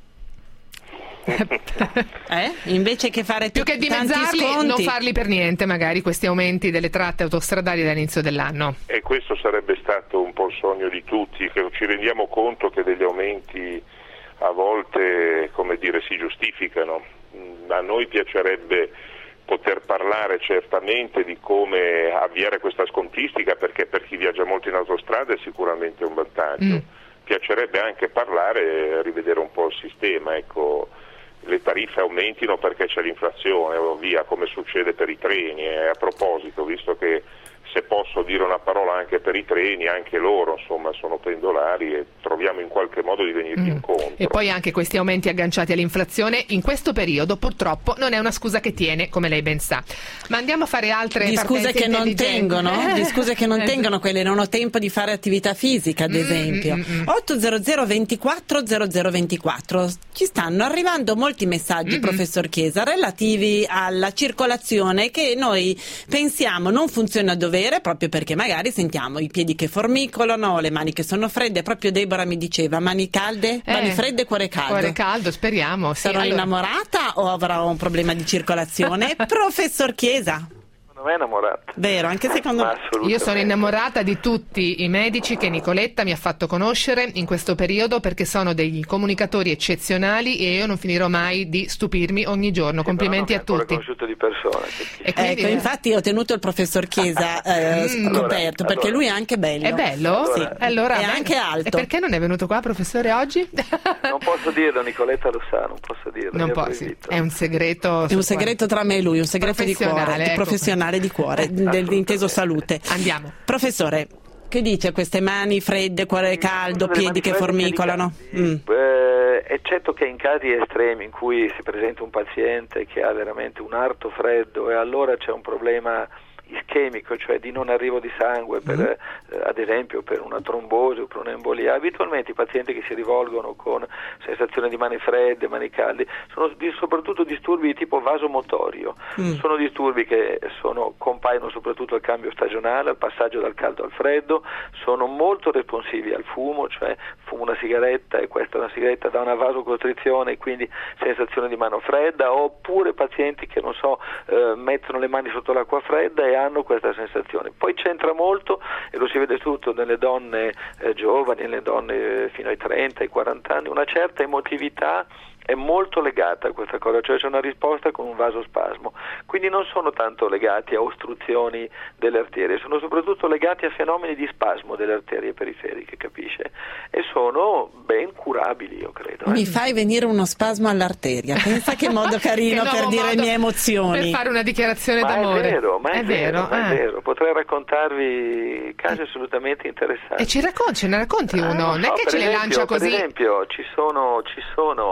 eh? Invece che fare più t- che tanti dimezzarli, sconti, non farli per niente magari questi aumenti delle tratte autostradali dall'inizio dell'anno. E questo sarebbe stato un po' il sogno di tutti, che ci rendiamo conto che degli aumenti a volte, come dire, si giustificano. A noi piacerebbe poter parlare certamente di come avviare questa scontistica, perché per chi viaggia molto in autostrada è sicuramente un vantaggio. Mm. Piacerebbe anche parlare e rivedere un po' il sistema, ecco, le tariffe aumentino perché c'è l'inflazione o via, come succede per i treni. E a proposito, visto che, se posso dire una parola anche per i treni, anche loro insomma sono pendolari e troviamo in qualche modo di venirgli mm. incontro. E poi anche questi aumenti agganciati all'inflazione in questo periodo purtroppo non è una scusa che tiene, come lei ben sa. Ma andiamo a fare altre di scuse che non tengono, eh? di scuse che non eh. tengono, quelle non ho tempo di fare attività fisica, ad esempio. Mm, mm, mm. otto zero zero ventiquattro zero zero ventiquattro. Ci stanno arrivando molti messaggi, mm-hmm. professor Chiesa, relativi alla circolazione che noi pensiamo non funziona a dovere, proprio perché magari sentiamo i piedi che formicolano, le mani che sono fredde. Proprio Deborah mi diceva mani calde, eh, mani fredde, cuore caldo. Cuore caldo, speriamo. Sì, Sarò allora... innamorata o avrò un problema di circolazione? Professor Chiesa. Me innamorata. Vero, anche secondo me. Io sono innamorata di tutti i medici che Nicoletta mi ha fatto conoscere in questo periodo, perché sono degli comunicatori eccezionali e io non finirò mai di stupirmi ogni giorno. Sì, complimenti a tutti. Conosciuto di persona. E quindi... Ecco, infatti ho tenuto il professor Chiesa eh, scoperto, allora, perché allora. lui è anche bello. È bello? Sì. Allora, è beh, anche alto. E perché non è venuto qua, professore, oggi? Non posso dirlo, Nicoletta lo sa, non posso dirlo. Non può, sì. È un segreto. È un segreto tra me e lui, un segreto di cuore, ecco. professionale di cuore, dell'inteso salute. Andiamo. Professore, che dice queste mani fredde, cuore caldo, piedi che formicolano? Mm. Eh, eccetto che in casi estremi in cui si presenta un paziente che ha veramente un arto freddo e allora c'è un problema ischemico, cioè di non arrivo di sangue per, mm. eh, ad esempio per una trombosi o per un'embolia, abitualmente i pazienti che si rivolgono con sensazione di mani fredde, mani calde, sono di, soprattutto disturbi di tipo vasomotorio, mm. sono disturbi che sono, compaiono soprattutto al cambio stagionale, al passaggio dal caldo al freddo, sono molto responsivi al fumo, cioè fumo una sigaretta e questa è una sigaretta da una vasocostrizione e quindi sensazione di mano fredda, oppure pazienti che non so eh, mettono le mani sotto l'acqua fredda e hanno questa sensazione. Poi c'entra molto, e lo si vede tutto nelle donne eh, giovani, nelle donne eh, fino ai trenta, ai quaranta anni, una certa emotività è molto legata a questa cosa, cioè c'è una risposta con un vasospasmo, quindi non sono tanto legati a ostruzioni delle arterie, sono soprattutto legati a fenomeni di spasmo delle arterie periferiche, capisce? E sono ben curabili, io credo. Eh? Mi fai venire uno spasmo all'arteria, pensa che modo carino che per dire le mie emozioni. Per fare una dichiarazione ma d'amore. È vero, ma è, è vero, vero, ma eh. è vero, potrei raccontarvi casi assolutamente interessanti. E ci racconti, ce ne racconti uno, ah, non, non so, è che ce esempio, le lancia così. Per esempio ci sono, ci sono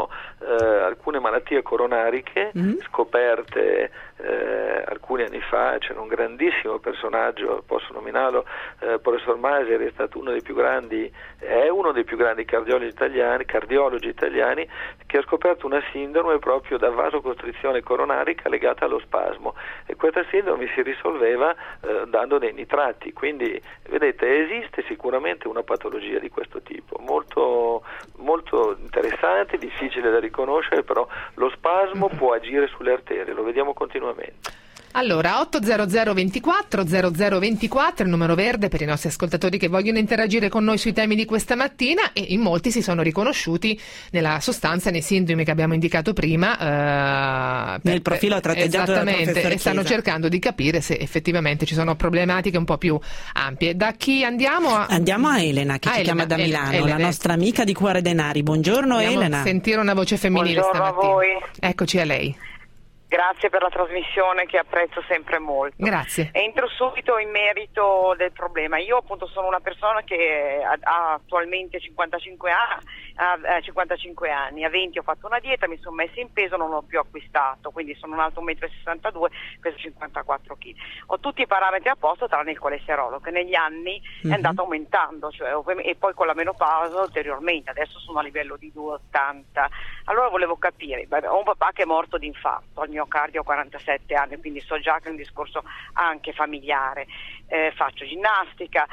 eh, alcune malattie coronariche mm-hmm. scoperte eh, alcuni anni fa. C'era un grandissimo personaggio, posso nominarlo, eh, professor Maseri, è stato uno dei più grandi, è uno dei più grandi cardiologi italiani, cardiologi italiani, che ha scoperto una sindrome proprio da vasocostrizione coronarica legata allo spasmo, e questa sindrome si risolveva eh, dando dei nitrati. Quindi vedete, esiste sicuramente una patologia di questo tipo, molto, molto interessante, difficile da riconoscere, però lo spasmo può agire sulle arterie, lo vediamo continuamente. Allora, otto zero zero ventiquattro zero zero ventiquattro, il numero verde per i nostri ascoltatori che vogliono interagire con noi sui temi di questa mattina, e in molti si sono riconosciuti nella sostanza, nei sintomi che abbiamo indicato prima, eh, nel profilo tratteggiato dal professor Esattamente, e stanno Chiesa. cercando di capire se effettivamente ci sono problematiche un po' più ampie. Da chi andiamo a... Andiamo a Elena, che a ci Elena, chiama da Elena, Milano, Elena. la nostra amica di Cuore Denari. Buongiorno. Vogliamo Elena. sentire una voce femminile Buongiorno stamattina. a voi. Eccoci a lei. Grazie per la trasmissione, che apprezzo sempre molto. Grazie. Entro subito in merito del problema. Io appunto sono una persona che ha, ha attualmente cinquantacinque anni, ha, cinquantacinque anni, a venti ho fatto una dieta, mi sono messa in peso, non ho più acquistato, quindi sono un alto uno e sessantadue metri, peso cinquantaquattro chili. Ho tutti i parametri a posto tranne il colesterolo, che negli anni mm-hmm. è andato aumentando, cioè, e poi con la menopausa ulteriormente, adesso sono a livello di due virgola ottanta. Allora volevo capire, ho un papà che è morto di infarto, al miocardio a quarantasette anni, quindi so già che è un discorso anche familiare, eh, faccio ginnastica,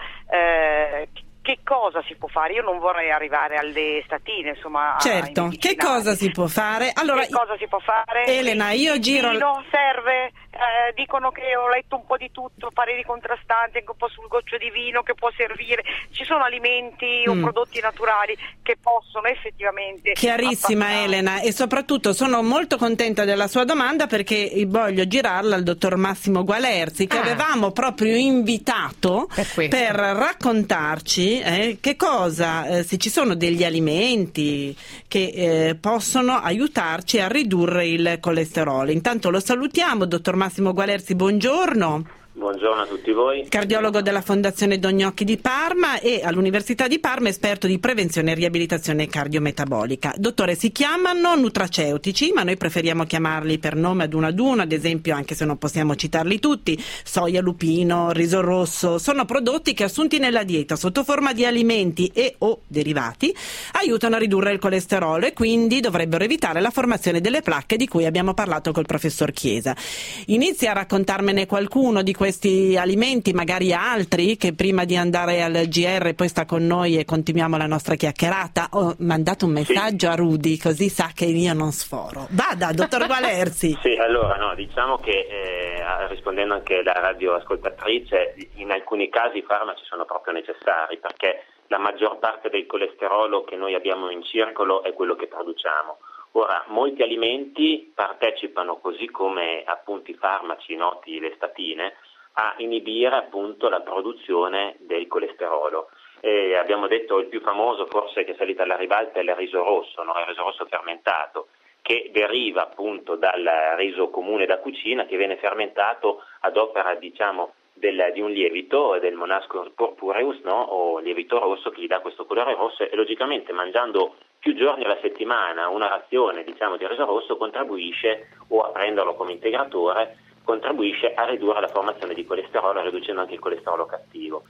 eh, che cosa si può fare? Io non vorrei arrivare alle statine, insomma. Certo, che cosa si può fare? Allora, che cosa si può fare? Elena, io giro... Il vino serve? Eh, dicono che ho letto un po' di tutto, pareri contrastanti, anche un po' sul goccio di vino che può servire. Ci sono alimenti mm. o prodotti naturali che possono effettivamente... Chiarissima abbassare. Elena, e soprattutto sono molto contenta della sua domanda, perché voglio girarla al dottor Massimo Gualerzi, che ah. avevamo proprio invitato per, per raccontarci Eh, che cosa, eh, se ci sono degli alimenti che eh, possono aiutarci a ridurre il colesterolo. Intanto lo salutiamo, dottor Massimo Gualerzi, buongiorno. Buongiorno a tutti voi. Cardiologo della Fondazione Don Gnocchi di Parma e all'Università di Parma esperto di prevenzione e riabilitazione cardiometabolica. Dottore, si chiamano nutraceutici, ma noi preferiamo chiamarli per nome ad uno ad uno, ad esempio, anche se non possiamo citarli tutti: soia, lupino, riso rosso. Sono prodotti che, assunti nella dieta sotto forma di alimenti e o derivati, aiutano a ridurre il colesterolo e quindi dovrebbero evitare la formazione delle placche di cui abbiamo parlato col professor Chiesa. Inizia a raccontarmene qualcuno di questi alimenti, magari altri, che prima di andare al G R poi sta con noi e continuiamo la nostra chiacchierata. Ho mandato un messaggio sì. a Rudy, così sa che io non sforo. Vada, dottor Gualerzi. Sì, allora no, diciamo che eh, rispondendo anche alla radioascoltatrice, in alcuni casi i farmaci sono proprio necessari, perché la maggior parte del colesterolo che noi abbiamo in circolo è quello che produciamo. Ora, molti alimenti partecipano, così come appunto i farmaci noti, le statine, a inibire appunto la produzione del colesterolo. E abbiamo detto il più famoso, forse, che è salito alla ribalta, è il riso rosso, no? Il riso rosso fermentato, che deriva appunto dal riso comune da cucina, che viene fermentato ad opera, diciamo, del, di un lievito, del Monascus purpureus, no? O lievito rosso, che gli dà questo colore rosso, e logicamente mangiando più giorni alla settimana una razione, diciamo, di riso rosso contribuisce, o a prenderlo come integratore, contribuisce a ridurre la formazione di colesterolo, riducendo anche il colesterolo cattivo.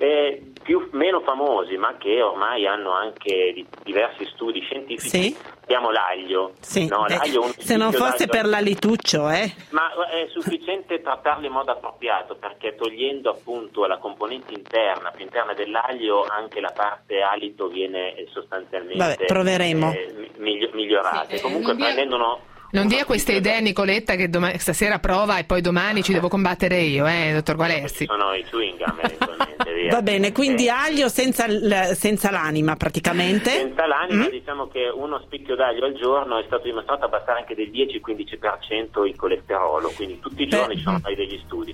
E più meno famosi, ma che ormai hanno anche di, diversi studi scientifici, sì. abbiamo l'aglio. Sì. No, eh, l'aglio un se non fosse per l'alituccio, eh. Ma è sufficiente trattarlo in modo appropriato, perché togliendo appunto la componente interna, più interna dell'aglio, anche la parte alito viene sostanzialmente Vabbè, proveremo. Eh, miglio, migliorata. Sì, eh, Comunque prendendo Non dia queste idee, Nicoletta, che doma- stasera prova e poi domani ci devo combattere io, eh, dottor Gualerzi. Sono i chewing gum eventualmente. Via. Va bene, quindi eh. aglio senza, l- senza l'anima praticamente? Senza l'anima, mm? diciamo che uno spicchio d'aglio al giorno è stato dimostrato abbassare anche del dieci quindici per cento il colesterolo, quindi tutti i giorni ci sono stati degli studi.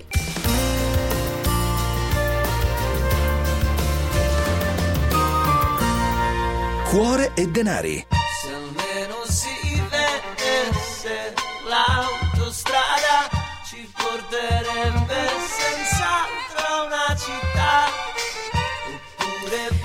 Cuore e denari. Se almeno si vedesse l'autostrada, ci porterebbe senz'altro a una città, oppure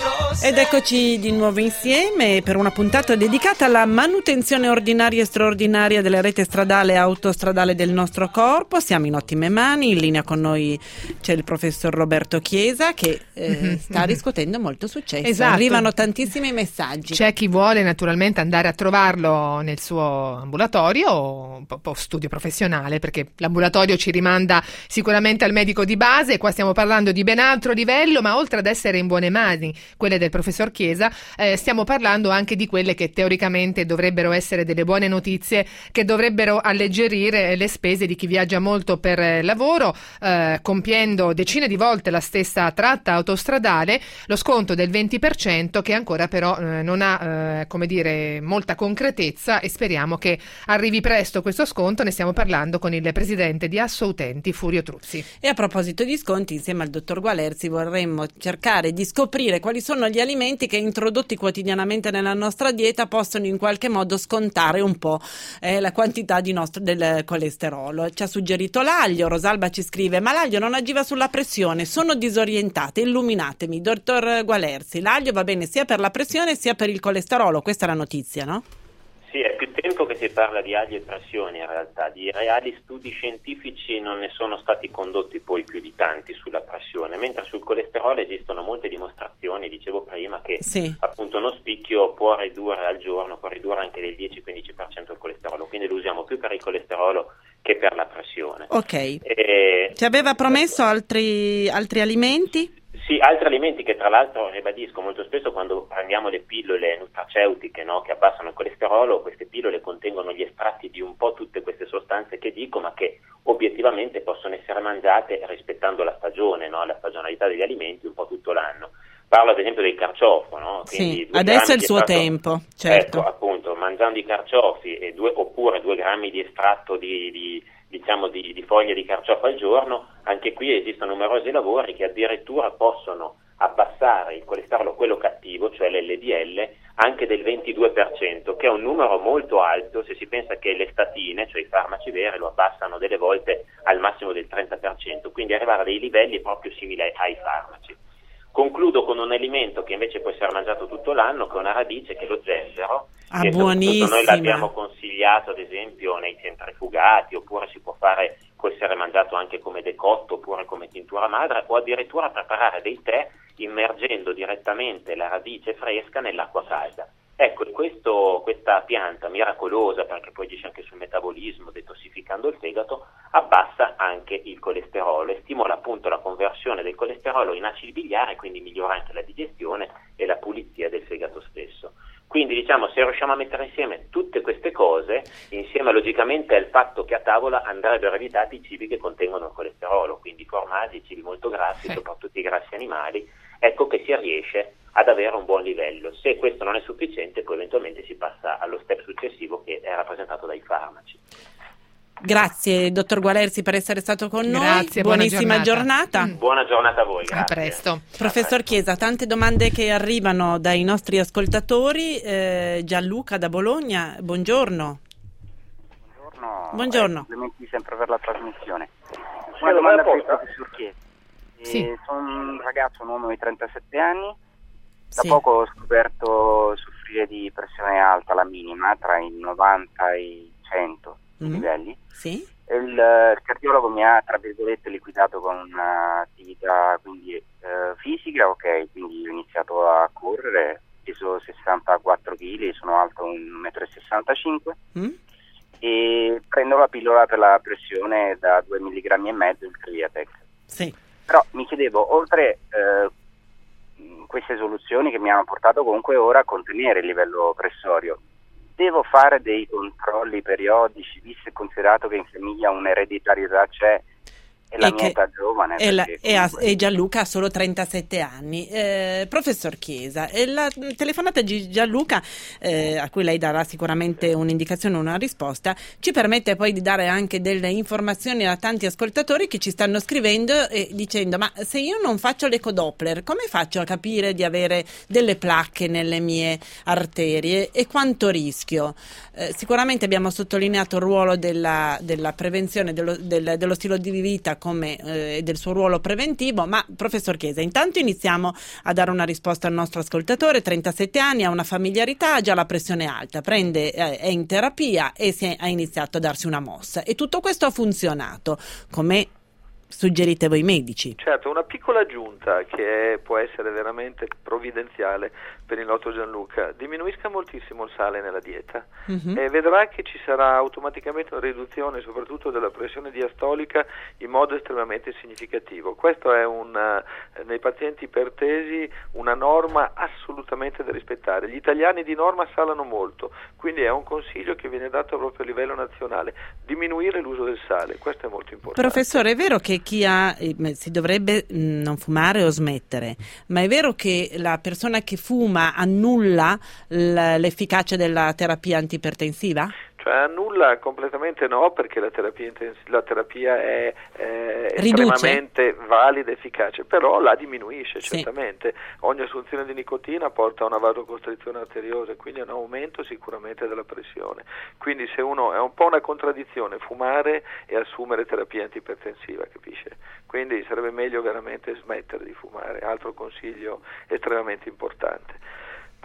Ed eccoci di nuovo insieme per una puntata dedicata alla manutenzione ordinaria e straordinaria della rete stradale e autostradale del nostro corpo. Siamo in ottime mani, in linea con noi c'è il professor Roberto Chiesa che eh, mm-hmm. sta riscuotendo molto successo. Esatto. Arrivano tantissimi messaggi. C'è chi vuole naturalmente andare a trovarlo nel suo ambulatorio o, o studio professionale, perché l'ambulatorio ci rimanda sicuramente al medico di base. Qua stiamo parlando di ben altro livello, ma oltre ad essere in buone mani, quelle del professor Chiesa, eh, stiamo parlando anche di quelle che teoricamente dovrebbero essere delle buone notizie, che dovrebbero alleggerire le spese di chi viaggia molto per lavoro, eh, compiendo decine di volte la stessa tratta autostradale, lo sconto del venti per cento che ancora però eh, non ha eh, come dire molta concretezza, e speriamo che arrivi presto questo sconto. Ne stiamo parlando con il presidente di Assoutenti, Furio Truzzi. E a proposito di sconti, insieme al dottor Gualerzi vorremmo cercare di scoprire quali sono gli alimenti che introdotti quotidianamente nella nostra dieta possono in qualche modo scontare un po' eh, la quantità di nostro, del colesterolo. Ci ha suggerito l'aglio. Rosalba ci scrive: ma l'aglio non agiva sulla pressione, sono disorientata, illuminatemi. Dottor Gualerzi, l'aglio va bene sia per la pressione sia per il colesterolo, questa è la notizia, no? Sì, è più tempo che si parla di aglio e pressione in realtà, di reali studi scientifici non ne sono stati condotti poi più di tanti sulla pressione, mentre sul colesterolo esistono molte dimostrazioni, dicevo prima, che sì. appunto uno spicchio può ridurre al giorno, può ridurre anche del dieci-quindici per cento il colesterolo, quindi lo usiamo più per il colesterolo che per la pressione. Ok, e... ci aveva promesso altri, altri alimenti? Sì, altri alimenti che tra l'altro, ribadisco, molto spesso quando prendiamo le pillole nutraceutiche, no, che abbassano il colesterolo, queste pillole contengono gli estratti di un po' tutte queste sostanze che dico, ma che obiettivamente possono essere mangiate rispettando la stagione, no, la stagionalità degli alimenti un po' tutto l'anno. Parlo ad esempio del carciofo, no? Quindi sì, adesso è il suo estratto, tempo, certo. Ecco, appunto, mangiando i carciofi e due, oppure due grammi di estratto di, di diciamo di, di foglie di carciofo al giorno, anche qui esistono numerosi lavori che addirittura possono abbassare il colesterolo, quello cattivo, cioè l'L D L, anche del ventidue per cento, che è un numero molto alto se si pensa che le statine, cioè i farmaci veri, lo abbassano delle volte al massimo del trenta per cento, quindi arrivare a dei livelli proprio simili ai, ai farmaci. Concludo con un alimento che invece può essere mangiato tutto l'anno, che è una radice, che è lo zenzero. Ah, che buonissima. Noi l'abbiamo consigliato ad esempio nei centrifugati, oppure si può fare, può essere mangiato anche come decotto oppure come tintura madre, o addirittura preparare dei tè immergendo direttamente la radice fresca nell'acqua calda. Ecco, questo, questa pianta miracolosa, perché poi agisce anche sul metabolismo, detossificando il fegato, abbassa anche il colesterolo e stimola appunto la conversione del colesterolo in acidi biliari, quindi migliora anche la digestione e la pulizia del fegato stesso. Quindi diciamo, se riusciamo a mettere insieme tutte queste cose, insieme logicamente al fatto che a tavola andrebbero evitati i cibi che contengono il colesterolo, quindi formaggi, cibi molto grassi, sì. soprattutto i grassi animali, ecco che si riesce ad avere un buon livello. Se questo non è sufficiente, poi eventualmente si passa allo step successivo, che è rappresentato dai farmaci. Grazie dottor Gualerzi per essere stato con grazie, noi, buonissima buona giornata. giornata. Mm. Buona giornata a voi, grazie. A presto. Professor Chiesa, tante domande che arrivano dai nostri ascoltatori. eh, Gianluca da Bologna, buongiorno. Buongiorno. Buongiorno. Eh, complimenti sempre per la trasmissione. Una domanda per il professor Chiesa. Eh, sì. Sono un ragazzo, un uomo di trentasette anni, da sì. poco ho scoperto soffrire di pressione alta, la minima, tra i novanta e i cento mm. livelli. Sì. Il, il cardiologo mi ha, tra virgolette, liquidato con un'attività quindi eh, fisica, ok, quindi ho iniziato a correre, peso sessantaquattro chili, sono alto un metro e sessantacinque mm. e prendo la pillola per la pressione da due milligrammi e mezzo, il Triatec. Sì. Però mi chiedevo, oltre eh, queste soluzioni che mi hanno portato comunque ora a contenere il livello pressorio, devo fare dei controlli periodici, visto e considerato che in famiglia un'ereditarietà c'è e la e mia che, età giovane. E, la, comunque... e, a, e Gianluca ha solo trentasette anni. Eh, professor Chiesa, e la telefonata di Gianluca, eh, a cui lei darà sicuramente un'indicazione, una risposta, ci permette poi di dare anche delle informazioni a tanti ascoltatori che ci stanno scrivendo e dicendo: ma se io non faccio l'ecodoppler, come faccio a capire di avere delle placche nelle mie arterie e quanto rischio? Eh, sicuramente abbiamo sottolineato il ruolo della, della prevenzione dello, del, dello stile di vita come eh, del suo ruolo preventivo. Ma professor Chiesa, intanto iniziamo a dare una risposta al nostro ascoltatore. trentasette anni, ha una familiarità, ha già la pressione alta, prende, eh, è in terapia e si è, ha iniziato a darsi una mossa, e tutto questo ha funzionato, come suggerite voi medici. Certo, una piccola aggiunta che è, può essere veramente provvidenziale per il nostro Gianluca: diminuisca moltissimo il sale nella dieta, uh-huh. e vedrà che ci sarà automaticamente una riduzione soprattutto della pressione diastolica in modo estremamente significativo. Questo è un, uh, nei pazienti ipertesi una norma assolutamente da rispettare. Gli italiani di norma salano molto, quindi è un consiglio che viene dato proprio a livello nazionale: diminuire l'uso del sale. Questo è molto importante. Professore, è vero che chi ha, eh, si dovrebbe mh, non fumare o smettere, ma è vero che la persona che fuma annulla l- l'efficacia della terapia antipertensiva? Cioè annulla completamente no, perché la terapia, intens- la terapia è eh, estremamente valida e efficace, però la diminuisce certamente. Sì. Ogni assunzione di nicotina porta a una vasocostrizione arteriosa, quindi a un aumento sicuramente della pressione. Quindi se uno, è un po' una contraddizione fumare e assumere terapia antipertensiva, capisce? Quindi sarebbe meglio veramente smettere di fumare, altro consiglio estremamente importante.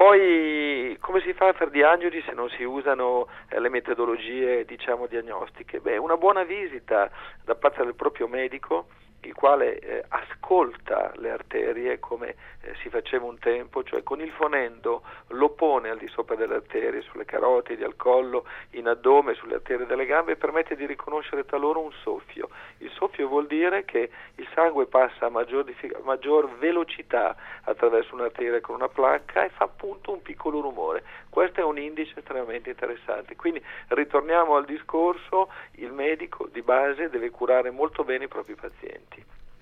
Poi come si fa a fare diagnosi se non si usano eh, le metodologie, diciamo, diagnostiche? Beh, una buona visita da parte del proprio medico, il quale eh, ascolta le arterie come eh, si faceva un tempo, cioè con il fonendo lo pone al di sopra delle arterie, sulle carotidi, al collo, in addome, sulle arterie delle gambe, e permette di riconoscere talora un soffio. Il soffio vuol dire che il sangue passa a maggior, diffic- maggior velocità attraverso un'arteria con una placca e fa appunto un piccolo rumore. Questo è un indice estremamente interessante. Quindi ritorniamo al discorso: il medico di base deve curare molto bene i propri pazienti.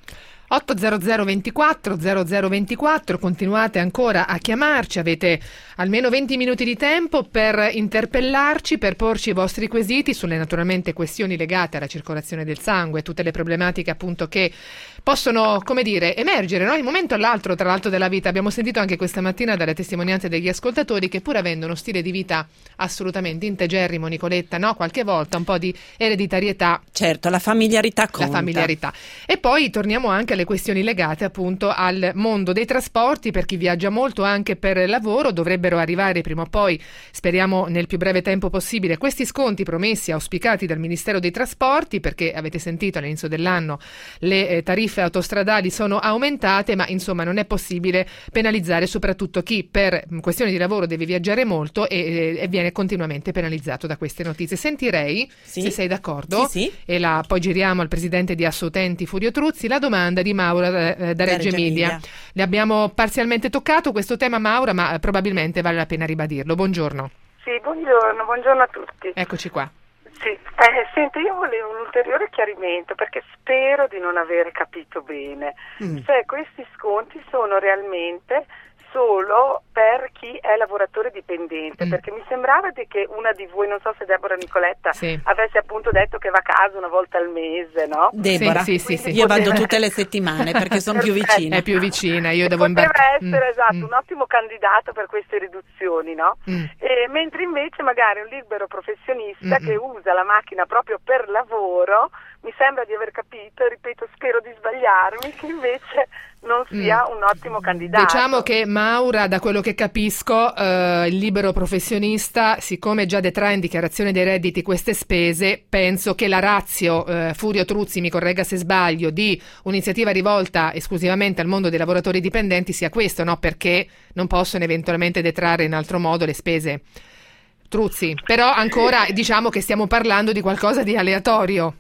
otto zero zero ventiquattro zero zero ventiquattro, continuate ancora a chiamarci, avete almeno venti minuti di tempo per interpellarci, per porci i vostri quesiti sulle naturalmente questioni legate alla circolazione del sangue, tutte le problematiche appunto che possono, come dire, emergere, no? In un momento all'altro, tra l'altro, della vita. Abbiamo sentito anche questa mattina dalle testimonianze degli ascoltatori che, pur avendo uno stile di vita assolutamente integerrimo, Nicoletta, no? Qualche volta un po' di ereditarietà. Certo, la familiarità conta. La familiarità. E poi torniamo anche alle questioni legate appunto al mondo dei trasporti. Per chi viaggia molto anche per lavoro, dovrebbero arrivare prima o poi, speriamo nel più breve tempo possibile, questi sconti promessi, auspicati dal Ministero dei Trasporti, perché avete sentito all'inizio dell'anno le eh, tariffe autostradali sono aumentate, ma insomma non è possibile penalizzare soprattutto chi per questioni di lavoro deve viaggiare molto e, e viene continuamente penalizzato da queste notizie. Sentirei, sì, se sei d'accordo, sì, sì. E la, poi giriamo al presidente di Assoutenti Furio Truzzi, la domanda di Maura eh, da, da Reggio Emilia. Ne abbiamo parzialmente toccato questo tema, Maura, ma probabilmente vale la pena ribadirlo. Buongiorno. Sì, buongiorno, buongiorno a tutti. Eccoci qua. Sì, eh, senti, io volevo un ulteriore chiarimento, perché spero di non aver capito bene. Mm. Se questi sconti sono realmente solo per chi è lavoratore dipendente, mm. perché mi sembrava di che una di voi, non so se Deborah Nicoletta, sì, avesse appunto detto che va a casa una volta al mese, no? Deborah, sì, sì, sì, sì. Io vado tutte le settimane perché sono più vicina. È più vicina, io devo poteva imbarcare. essere, mm. esatto, mm. un ottimo candidato per queste riduzioni, no? Mm. E, mentre invece magari un libero professionista mm. che usa la macchina proprio per lavoro, mi sembra di aver capito, ripeto, spero di sbagliarmi, che invece non sia mm. un ottimo candidato. Diciamo che Maura, da quello che capisco, eh, il libero professionista, siccome già detrae in dichiarazione dei redditi queste spese, penso che la ratio, eh, Furio Truzzi mi corregga se sbaglio, di un'iniziativa rivolta esclusivamente al mondo dei lavoratori dipendenti sia questo, no? Perché non possono eventualmente detrarre in altro modo le spese. Truzzi, però ancora diciamo che stiamo parlando di qualcosa di aleatorio.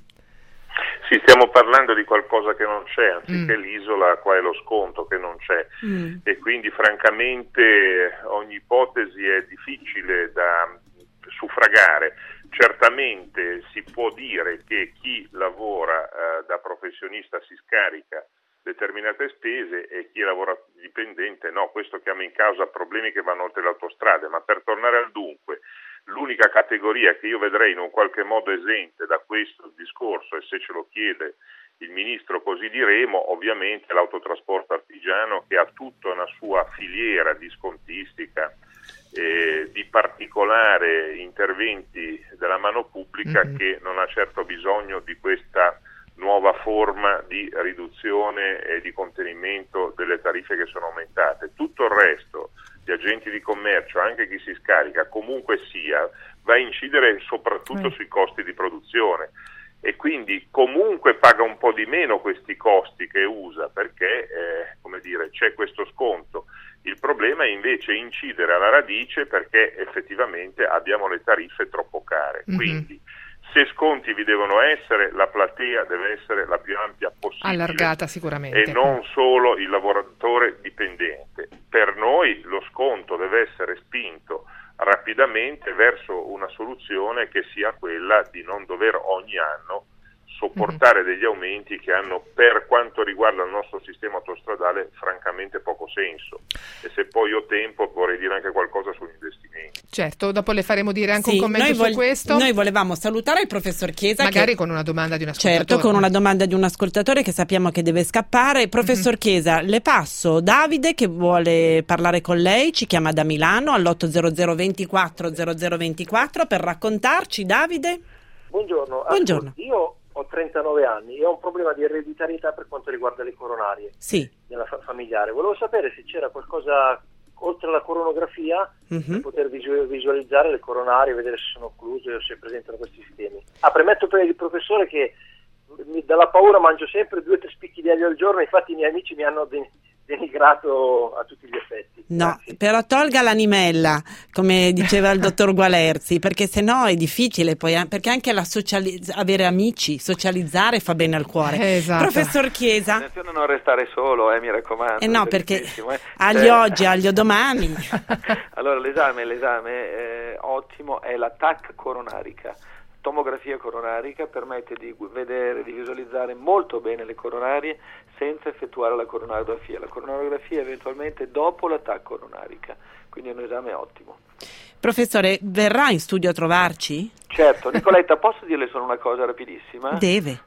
Sì, stiamo parlando di qualcosa che non c'è, anziché mm. l'isola, qua è lo sconto che non c'è, mm. e quindi francamente ogni ipotesi è difficile da suffragare. Certamente si può dire che chi lavora eh, da professionista si scarica determinate spese e chi lavora dipendente no, questo chiama in causa problemi che vanno oltre le autostrade, ma per tornare al dunque, l'unica categoria che io vedrei in un qualche modo esente da questo discorso, e se ce lo chiede il Ministro così diremo, ovviamente l'autotrasporto artigiano, che ha tutta una sua filiera di scontistica, eh, di particolari interventi della mano pubblica, mm-hmm. che non ha certo bisogno di questa nuova forma di riduzione e di contenimento delle tariffe che sono aumentate. Tutto il resto, gli agenti di commercio, anche chi si scarica, comunque sia, va a incidere soprattutto sui costi di produzione e quindi comunque paga un po' di meno questi costi che usa perché eh, come dire, c'è questo sconto. Il problema è invece incidere alla radice perché effettivamente abbiamo le tariffe troppo care. Mm-hmm. Quindi se sconti vi devono essere, la platea deve essere la più ampia possibile. Allargata sicuramente. E non solo il lavoratore dipendente. Per noi lo sconto deve essere spinto rapidamente verso una soluzione che sia quella di non dover ogni anno sopportare mm-hmm. degli aumenti che hanno, per quanto riguarda il nostro sistema autostradale, francamente poco senso. E se poi ho tempo vorrei dire anche qualcosa sugli investimenti. Certo, dopo le faremo dire anche sì, un commento noi su vog- questo. Noi volevamo salutare il professor Chiesa. Magari che... con una domanda di un ascoltatore. Certo, con una domanda di un ascoltatore che sappiamo che deve scappare. Professor mm-hmm. Chiesa, le passo Davide che vuole parlare con lei, ci chiama da Milano all'otto zero zero ventiquattro zero zero ventiquattro per raccontarci. Davide? Buongiorno. Buongiorno. Ascolti, io ho trentanove anni e ho un problema di ereditarietà per quanto riguarda le coronarie sì. nella fa- familiare. Volevo sapere se c'era qualcosa oltre alla coronografia mm-hmm. per poter visu- visualizzare le coronarie, vedere se sono occluse o se presentano questi sistemi. Ah, premetto per il professore che mi, dalla paura mangio sempre due o tre spicchi di aglio al giorno, infatti i miei amici mi hanno den- denigrato a tutti gli effetti. No, Grazie. Però tolga l'animella, come diceva il dottor Gualerzi, perché sennò è difficile poi, perché anche la sociali- avere amici, socializzare fa bene al cuore. Esatto. Professor Chiesa. Attenzione a non restare solo, eh, mi raccomando. Eh no, perché eh. agli eh. oggi, agli domani. Allora, l'esame, l'esame eh, ottimo è la T A C coronarica. Tomografia coronarica permette di vedere, di visualizzare molto bene le coronarie senza effettuare la coronarografia. La coronarografia eventualmente dopo la T A C coronarica, quindi è un esame ottimo. Professore, verrà in studio a trovarci? Certo. Nicoletta, posso dirle solo una cosa rapidissima? Deve.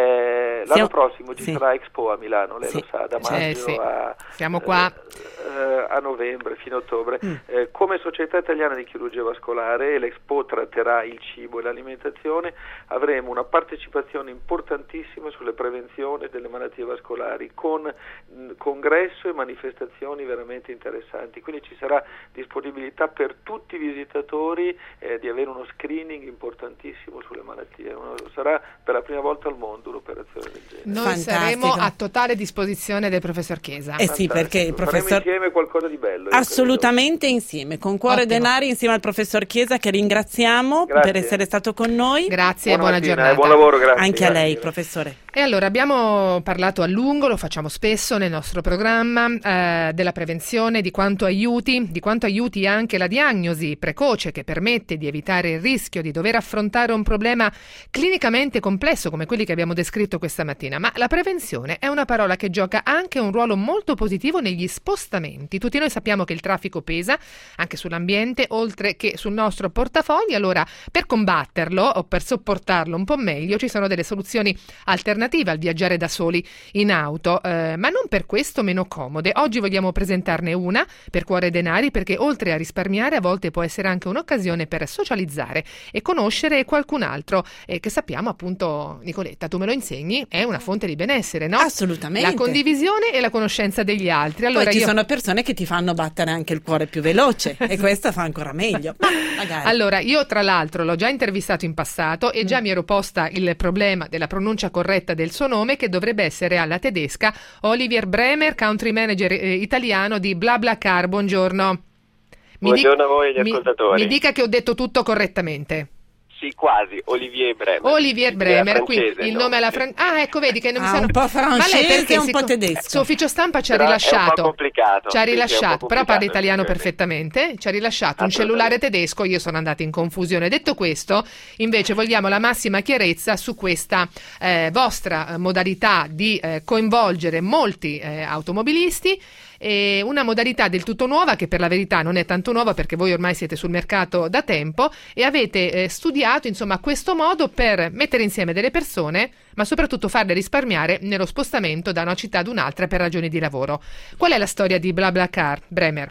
Eh, l'anno Siamo... prossimo ci sì. sarà Expo a Milano, lei sì. lo sa, da maggio eh, sì. a, Siamo qua. eh, a novembre, fino a ottobre. Mm. Eh, come Società Italiana di Chirurgia Vascolare, l'Expo tratterà il cibo e l'alimentazione, avremo una partecipazione importantissima sulle prevenzioni delle malattie vascolari, con mh, congresso e manifestazioni veramente interessanti. Quindi ci sarà disponibilità per tutti i visitatori eh, di avere uno screening importantissimo sulle malattie. Uno, sarà per la prima volta al mondo un'operazione del genere. Noi Fantastico. saremo a totale disposizione del professor Chiesa. Eh sì, perché il professor... Faremo insieme qualcosa di bello. Assolutamente insieme, con cuore e Ottimo. denari, insieme al professor Chiesa, che ringraziamo Grazie. per essere stato con noi. Grazie Buona e buona mattina, giornata. eh, buon lavoro, grazie. Anche a lei, Grazie. professore. E allora abbiamo parlato a lungo, lo facciamo spesso nel nostro programma, eh, della prevenzione, di quanto aiuti, di quanto aiuti anche la diagnosi precoce che permette di evitare il rischio di dover affrontare un problema clinicamente complesso come quelli che abbiamo descritto questa mattina. Ma la prevenzione è una parola che gioca anche un ruolo molto positivo negli spostamenti. Tutti noi sappiamo che il traffico pesa anche sull'ambiente oltre che sul nostro portafoglio. Allora, per combatterlo o per sopportarlo un po' meglio ci sono delle soluzioni alternative al viaggiare da soli in auto, eh, ma non per questo meno comode. Oggi vogliamo presentarne una per Cuore e Denari, perché oltre a risparmiare a volte può essere anche un'occasione per socializzare e conoscere qualcun altro eh, che sappiamo, appunto, Nicoletta, tu me lo insegni, è una fonte di benessere, no? Assolutamente. La condivisione e la conoscenza degli altri. Allora Poi ci io... sono persone che ti fanno battere anche il cuore più veloce e questo fa ancora meglio. Ma magari. Allora, io tra l'altro l'ho già intervistato in passato e già mm. mi ero posta il problema della pronuncia corretta del suo nome, che dovrebbe essere alla tedesca Olivier Bremer, country manager eh, italiano di BlaBlaCar. Buongiorno. Mi Buongiorno di- a voi gli mi, ascoltatori. mi dica che ho detto tutto correttamente. Sì, quasi, Olivier Bremer. Olivier Bremer, quindi il no? nome alla fran- Ah, ecco, vedi che non mi Ah, sono... un po' francese Ma lei perché e un si- po' tedesco. Suo ufficio stampa ci ha Però è un rilasciato. po' complicato. Ci ha Sì, sì, è un rilasciato, po' però parla complicato, italiano sì. perfettamente. Ci ha rilasciato un cellulare tedesco, io sono andata in confusione. Detto questo, invece vogliamo la massima chiarezza su questa eh, vostra eh, modalità di eh, coinvolgere molti eh, automobilisti. E una modalità del tutto nuova, che per la verità non è tanto nuova perché voi ormai siete sul mercato da tempo e avete eh, studiato insomma questo modo per mettere insieme delle persone, ma soprattutto farle risparmiare nello spostamento da una città ad un'altra per ragioni di lavoro. Qual è la storia di BlaBlaCar, Bremer?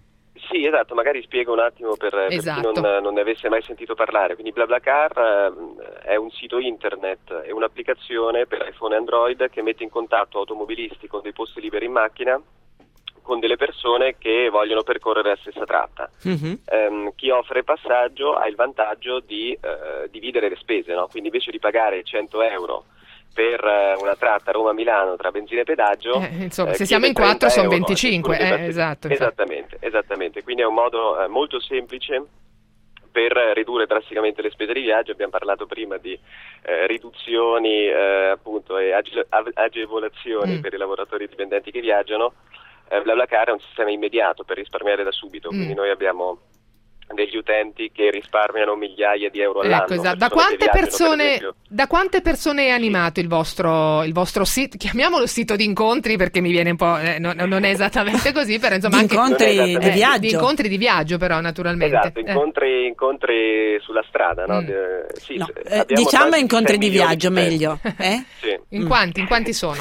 Sì, esatto, magari spiego un attimo per, Esatto. per chi non, non ne avesse mai sentito parlare. Quindi BlaBlaCar eh, è un sito internet e un'applicazione per iPhone e Android che mette in contatto automobilisti con dei posti liberi in macchina con delle persone che vogliono percorrere la stessa tratta. Mm-hmm. Um, chi offre passaggio ha il vantaggio di uh, dividere le spese, no? Quindi invece di pagare cento euro per uh, una tratta Roma-Milano tra benzina e pedaggio, eh, insomma, eh, se siamo in quattro sono venticinque, no? eh, esatto, esattamente, esattamente, quindi è un modo uh, molto semplice per ridurre drasticamente le spese di viaggio. Abbiamo parlato prima di eh, riduzioni eh, appunto e age- agevolazioni mm. per i lavoratori dipendenti che viaggiano. Eh, BlaBlaCar è un sistema immediato per risparmiare da subito, mm. quindi noi abbiamo degli utenti che risparmiano migliaia di euro all'anno. Ecco, esatto. Da quante persone, per da quante persone è animato il vostro, il vostro sito? Chiamiamolo sito di incontri perché mi viene un po', eh, non, non è esattamente così, però insomma di anche incontri eh, di viaggio. Di incontri di viaggio, però naturalmente. Esatto, incontri, eh. incontri sulla strada, no? Mm. Eh, sì, no eh, diciamo incontri di viaggio, meglio. Eh? Sì. In quanti? In quanti sono?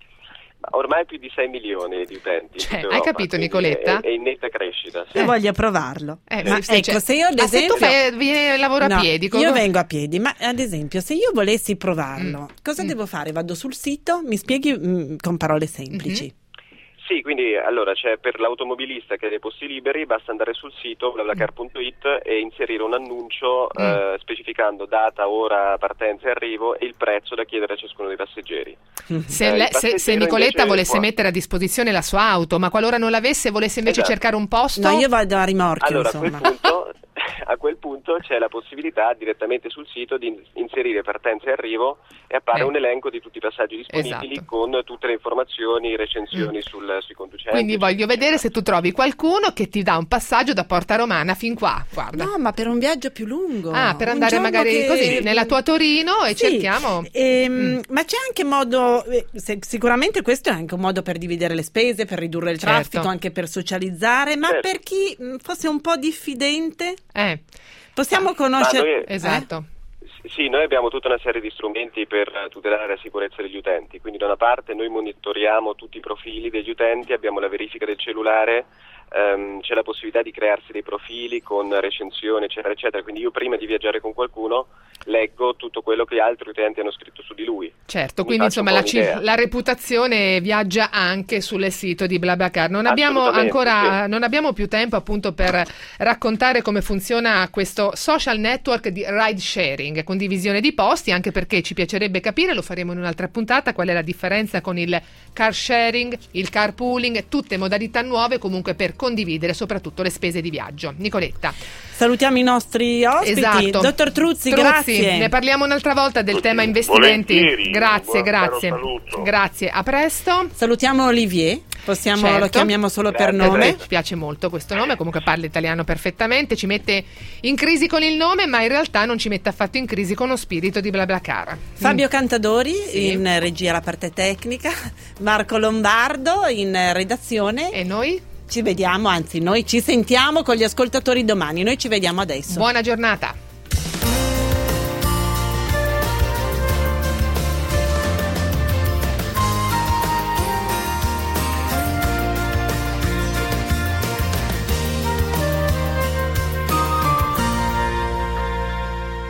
Ormai più di sei milioni di utenti. Cioè, hai capito, Nicoletta? È, è in netta crescita. Sì. Io voglio provarlo. Eh, ma se, ecco, cioè, se io ad ma esempio... se tu fai, vieni, lavoro a no, piedi. Come... Io vengo a piedi, ma ad esempio se io volessi provarlo, mm. cosa mm. devo fare? Vado sul sito, mi spieghi mm, con parole semplici. Mm-hmm. Sì, quindi allora c'è per l'automobilista che ha dei posti liberi, basta andare sul sito BlaBlaCar punto it e inserire un annuncio mm. eh, specificando data, ora, partenza e arrivo e il prezzo da chiedere a ciascuno dei passeggeri. Se, eh, le, se, se Nicoletta volesse può... mettere a disposizione la sua auto, ma qualora non l'avesse, volesse invece esatto. cercare un posto... No, io vado a rimorchio, allora, insomma. A quel punto, a quel punto c'è la possibilità direttamente sul sito di inserire partenza e arrivo e appare eh. un elenco di tutti i passaggi disponibili esatto. con tutte le informazioni, recensioni mm. sul, sui conducenti. Quindi voglio vedere se tu trovi qualcuno che ti dà un passaggio da Porta Romana fin qua, guarda. No, ma per un viaggio più lungo. Ah, per andare magari che... così nella tua Torino e sì, cerchiamo. Ehm, mm. Ma c'è anche modo, se, sicuramente questo è anche un modo per dividere le spese, per ridurre il traffico, certo. anche per socializzare, ma certo. per chi fosse un po' diffidente, eh. possiamo conoscere... Noi... Esatto. Sì, noi abbiamo tutta una serie di strumenti per tutelare la sicurezza degli utenti, quindi da una parte noi monitoriamo tutti i profili degli utenti, abbiamo la verifica del cellulare, ehm, c'è la possibilità di crearsi dei profili con recensioni eccetera eccetera, quindi io prima di viaggiare con qualcuno leggo tutto quello che altri utenti hanno scritto su di lui. Certo, quindi insomma la, c- la reputazione viaggia anche sul sito di BlaBlaCar. Non abbiamo ancora sì. non abbiamo più tempo appunto per raccontare come funziona questo social network di ride sharing, condivisione di posti, anche perché ci piacerebbe capire, lo faremo in un'altra puntata, qual è la differenza con il car sharing, il carpooling, tutte modalità nuove comunque per condividere soprattutto le spese di viaggio. Nicoletta. Salutiamo i nostri ospiti. Esatto. Dottor Truzzi, Truzzi, grazie. Ne parliamo un'altra volta del tema investimenti. Volentieri. Grazie, Buon grazie. saluto. Grazie, a presto. Salutiamo Olivier. Possiamo, certo. Lo chiamiamo solo Grazie, per nome. Ci piace molto questo nome, comunque parla italiano perfettamente, ci mette in crisi con il nome, ma in realtà non ci mette affatto in crisi con lo spirito di BlaBlaCar. Fabio Cantadori sì. in regia la parte tecnica, Marco Lombardo in redazione. E noi? Ci vediamo, anzi noi ci sentiamo con gli ascoltatori domani, noi ci vediamo adesso. Buona giornata.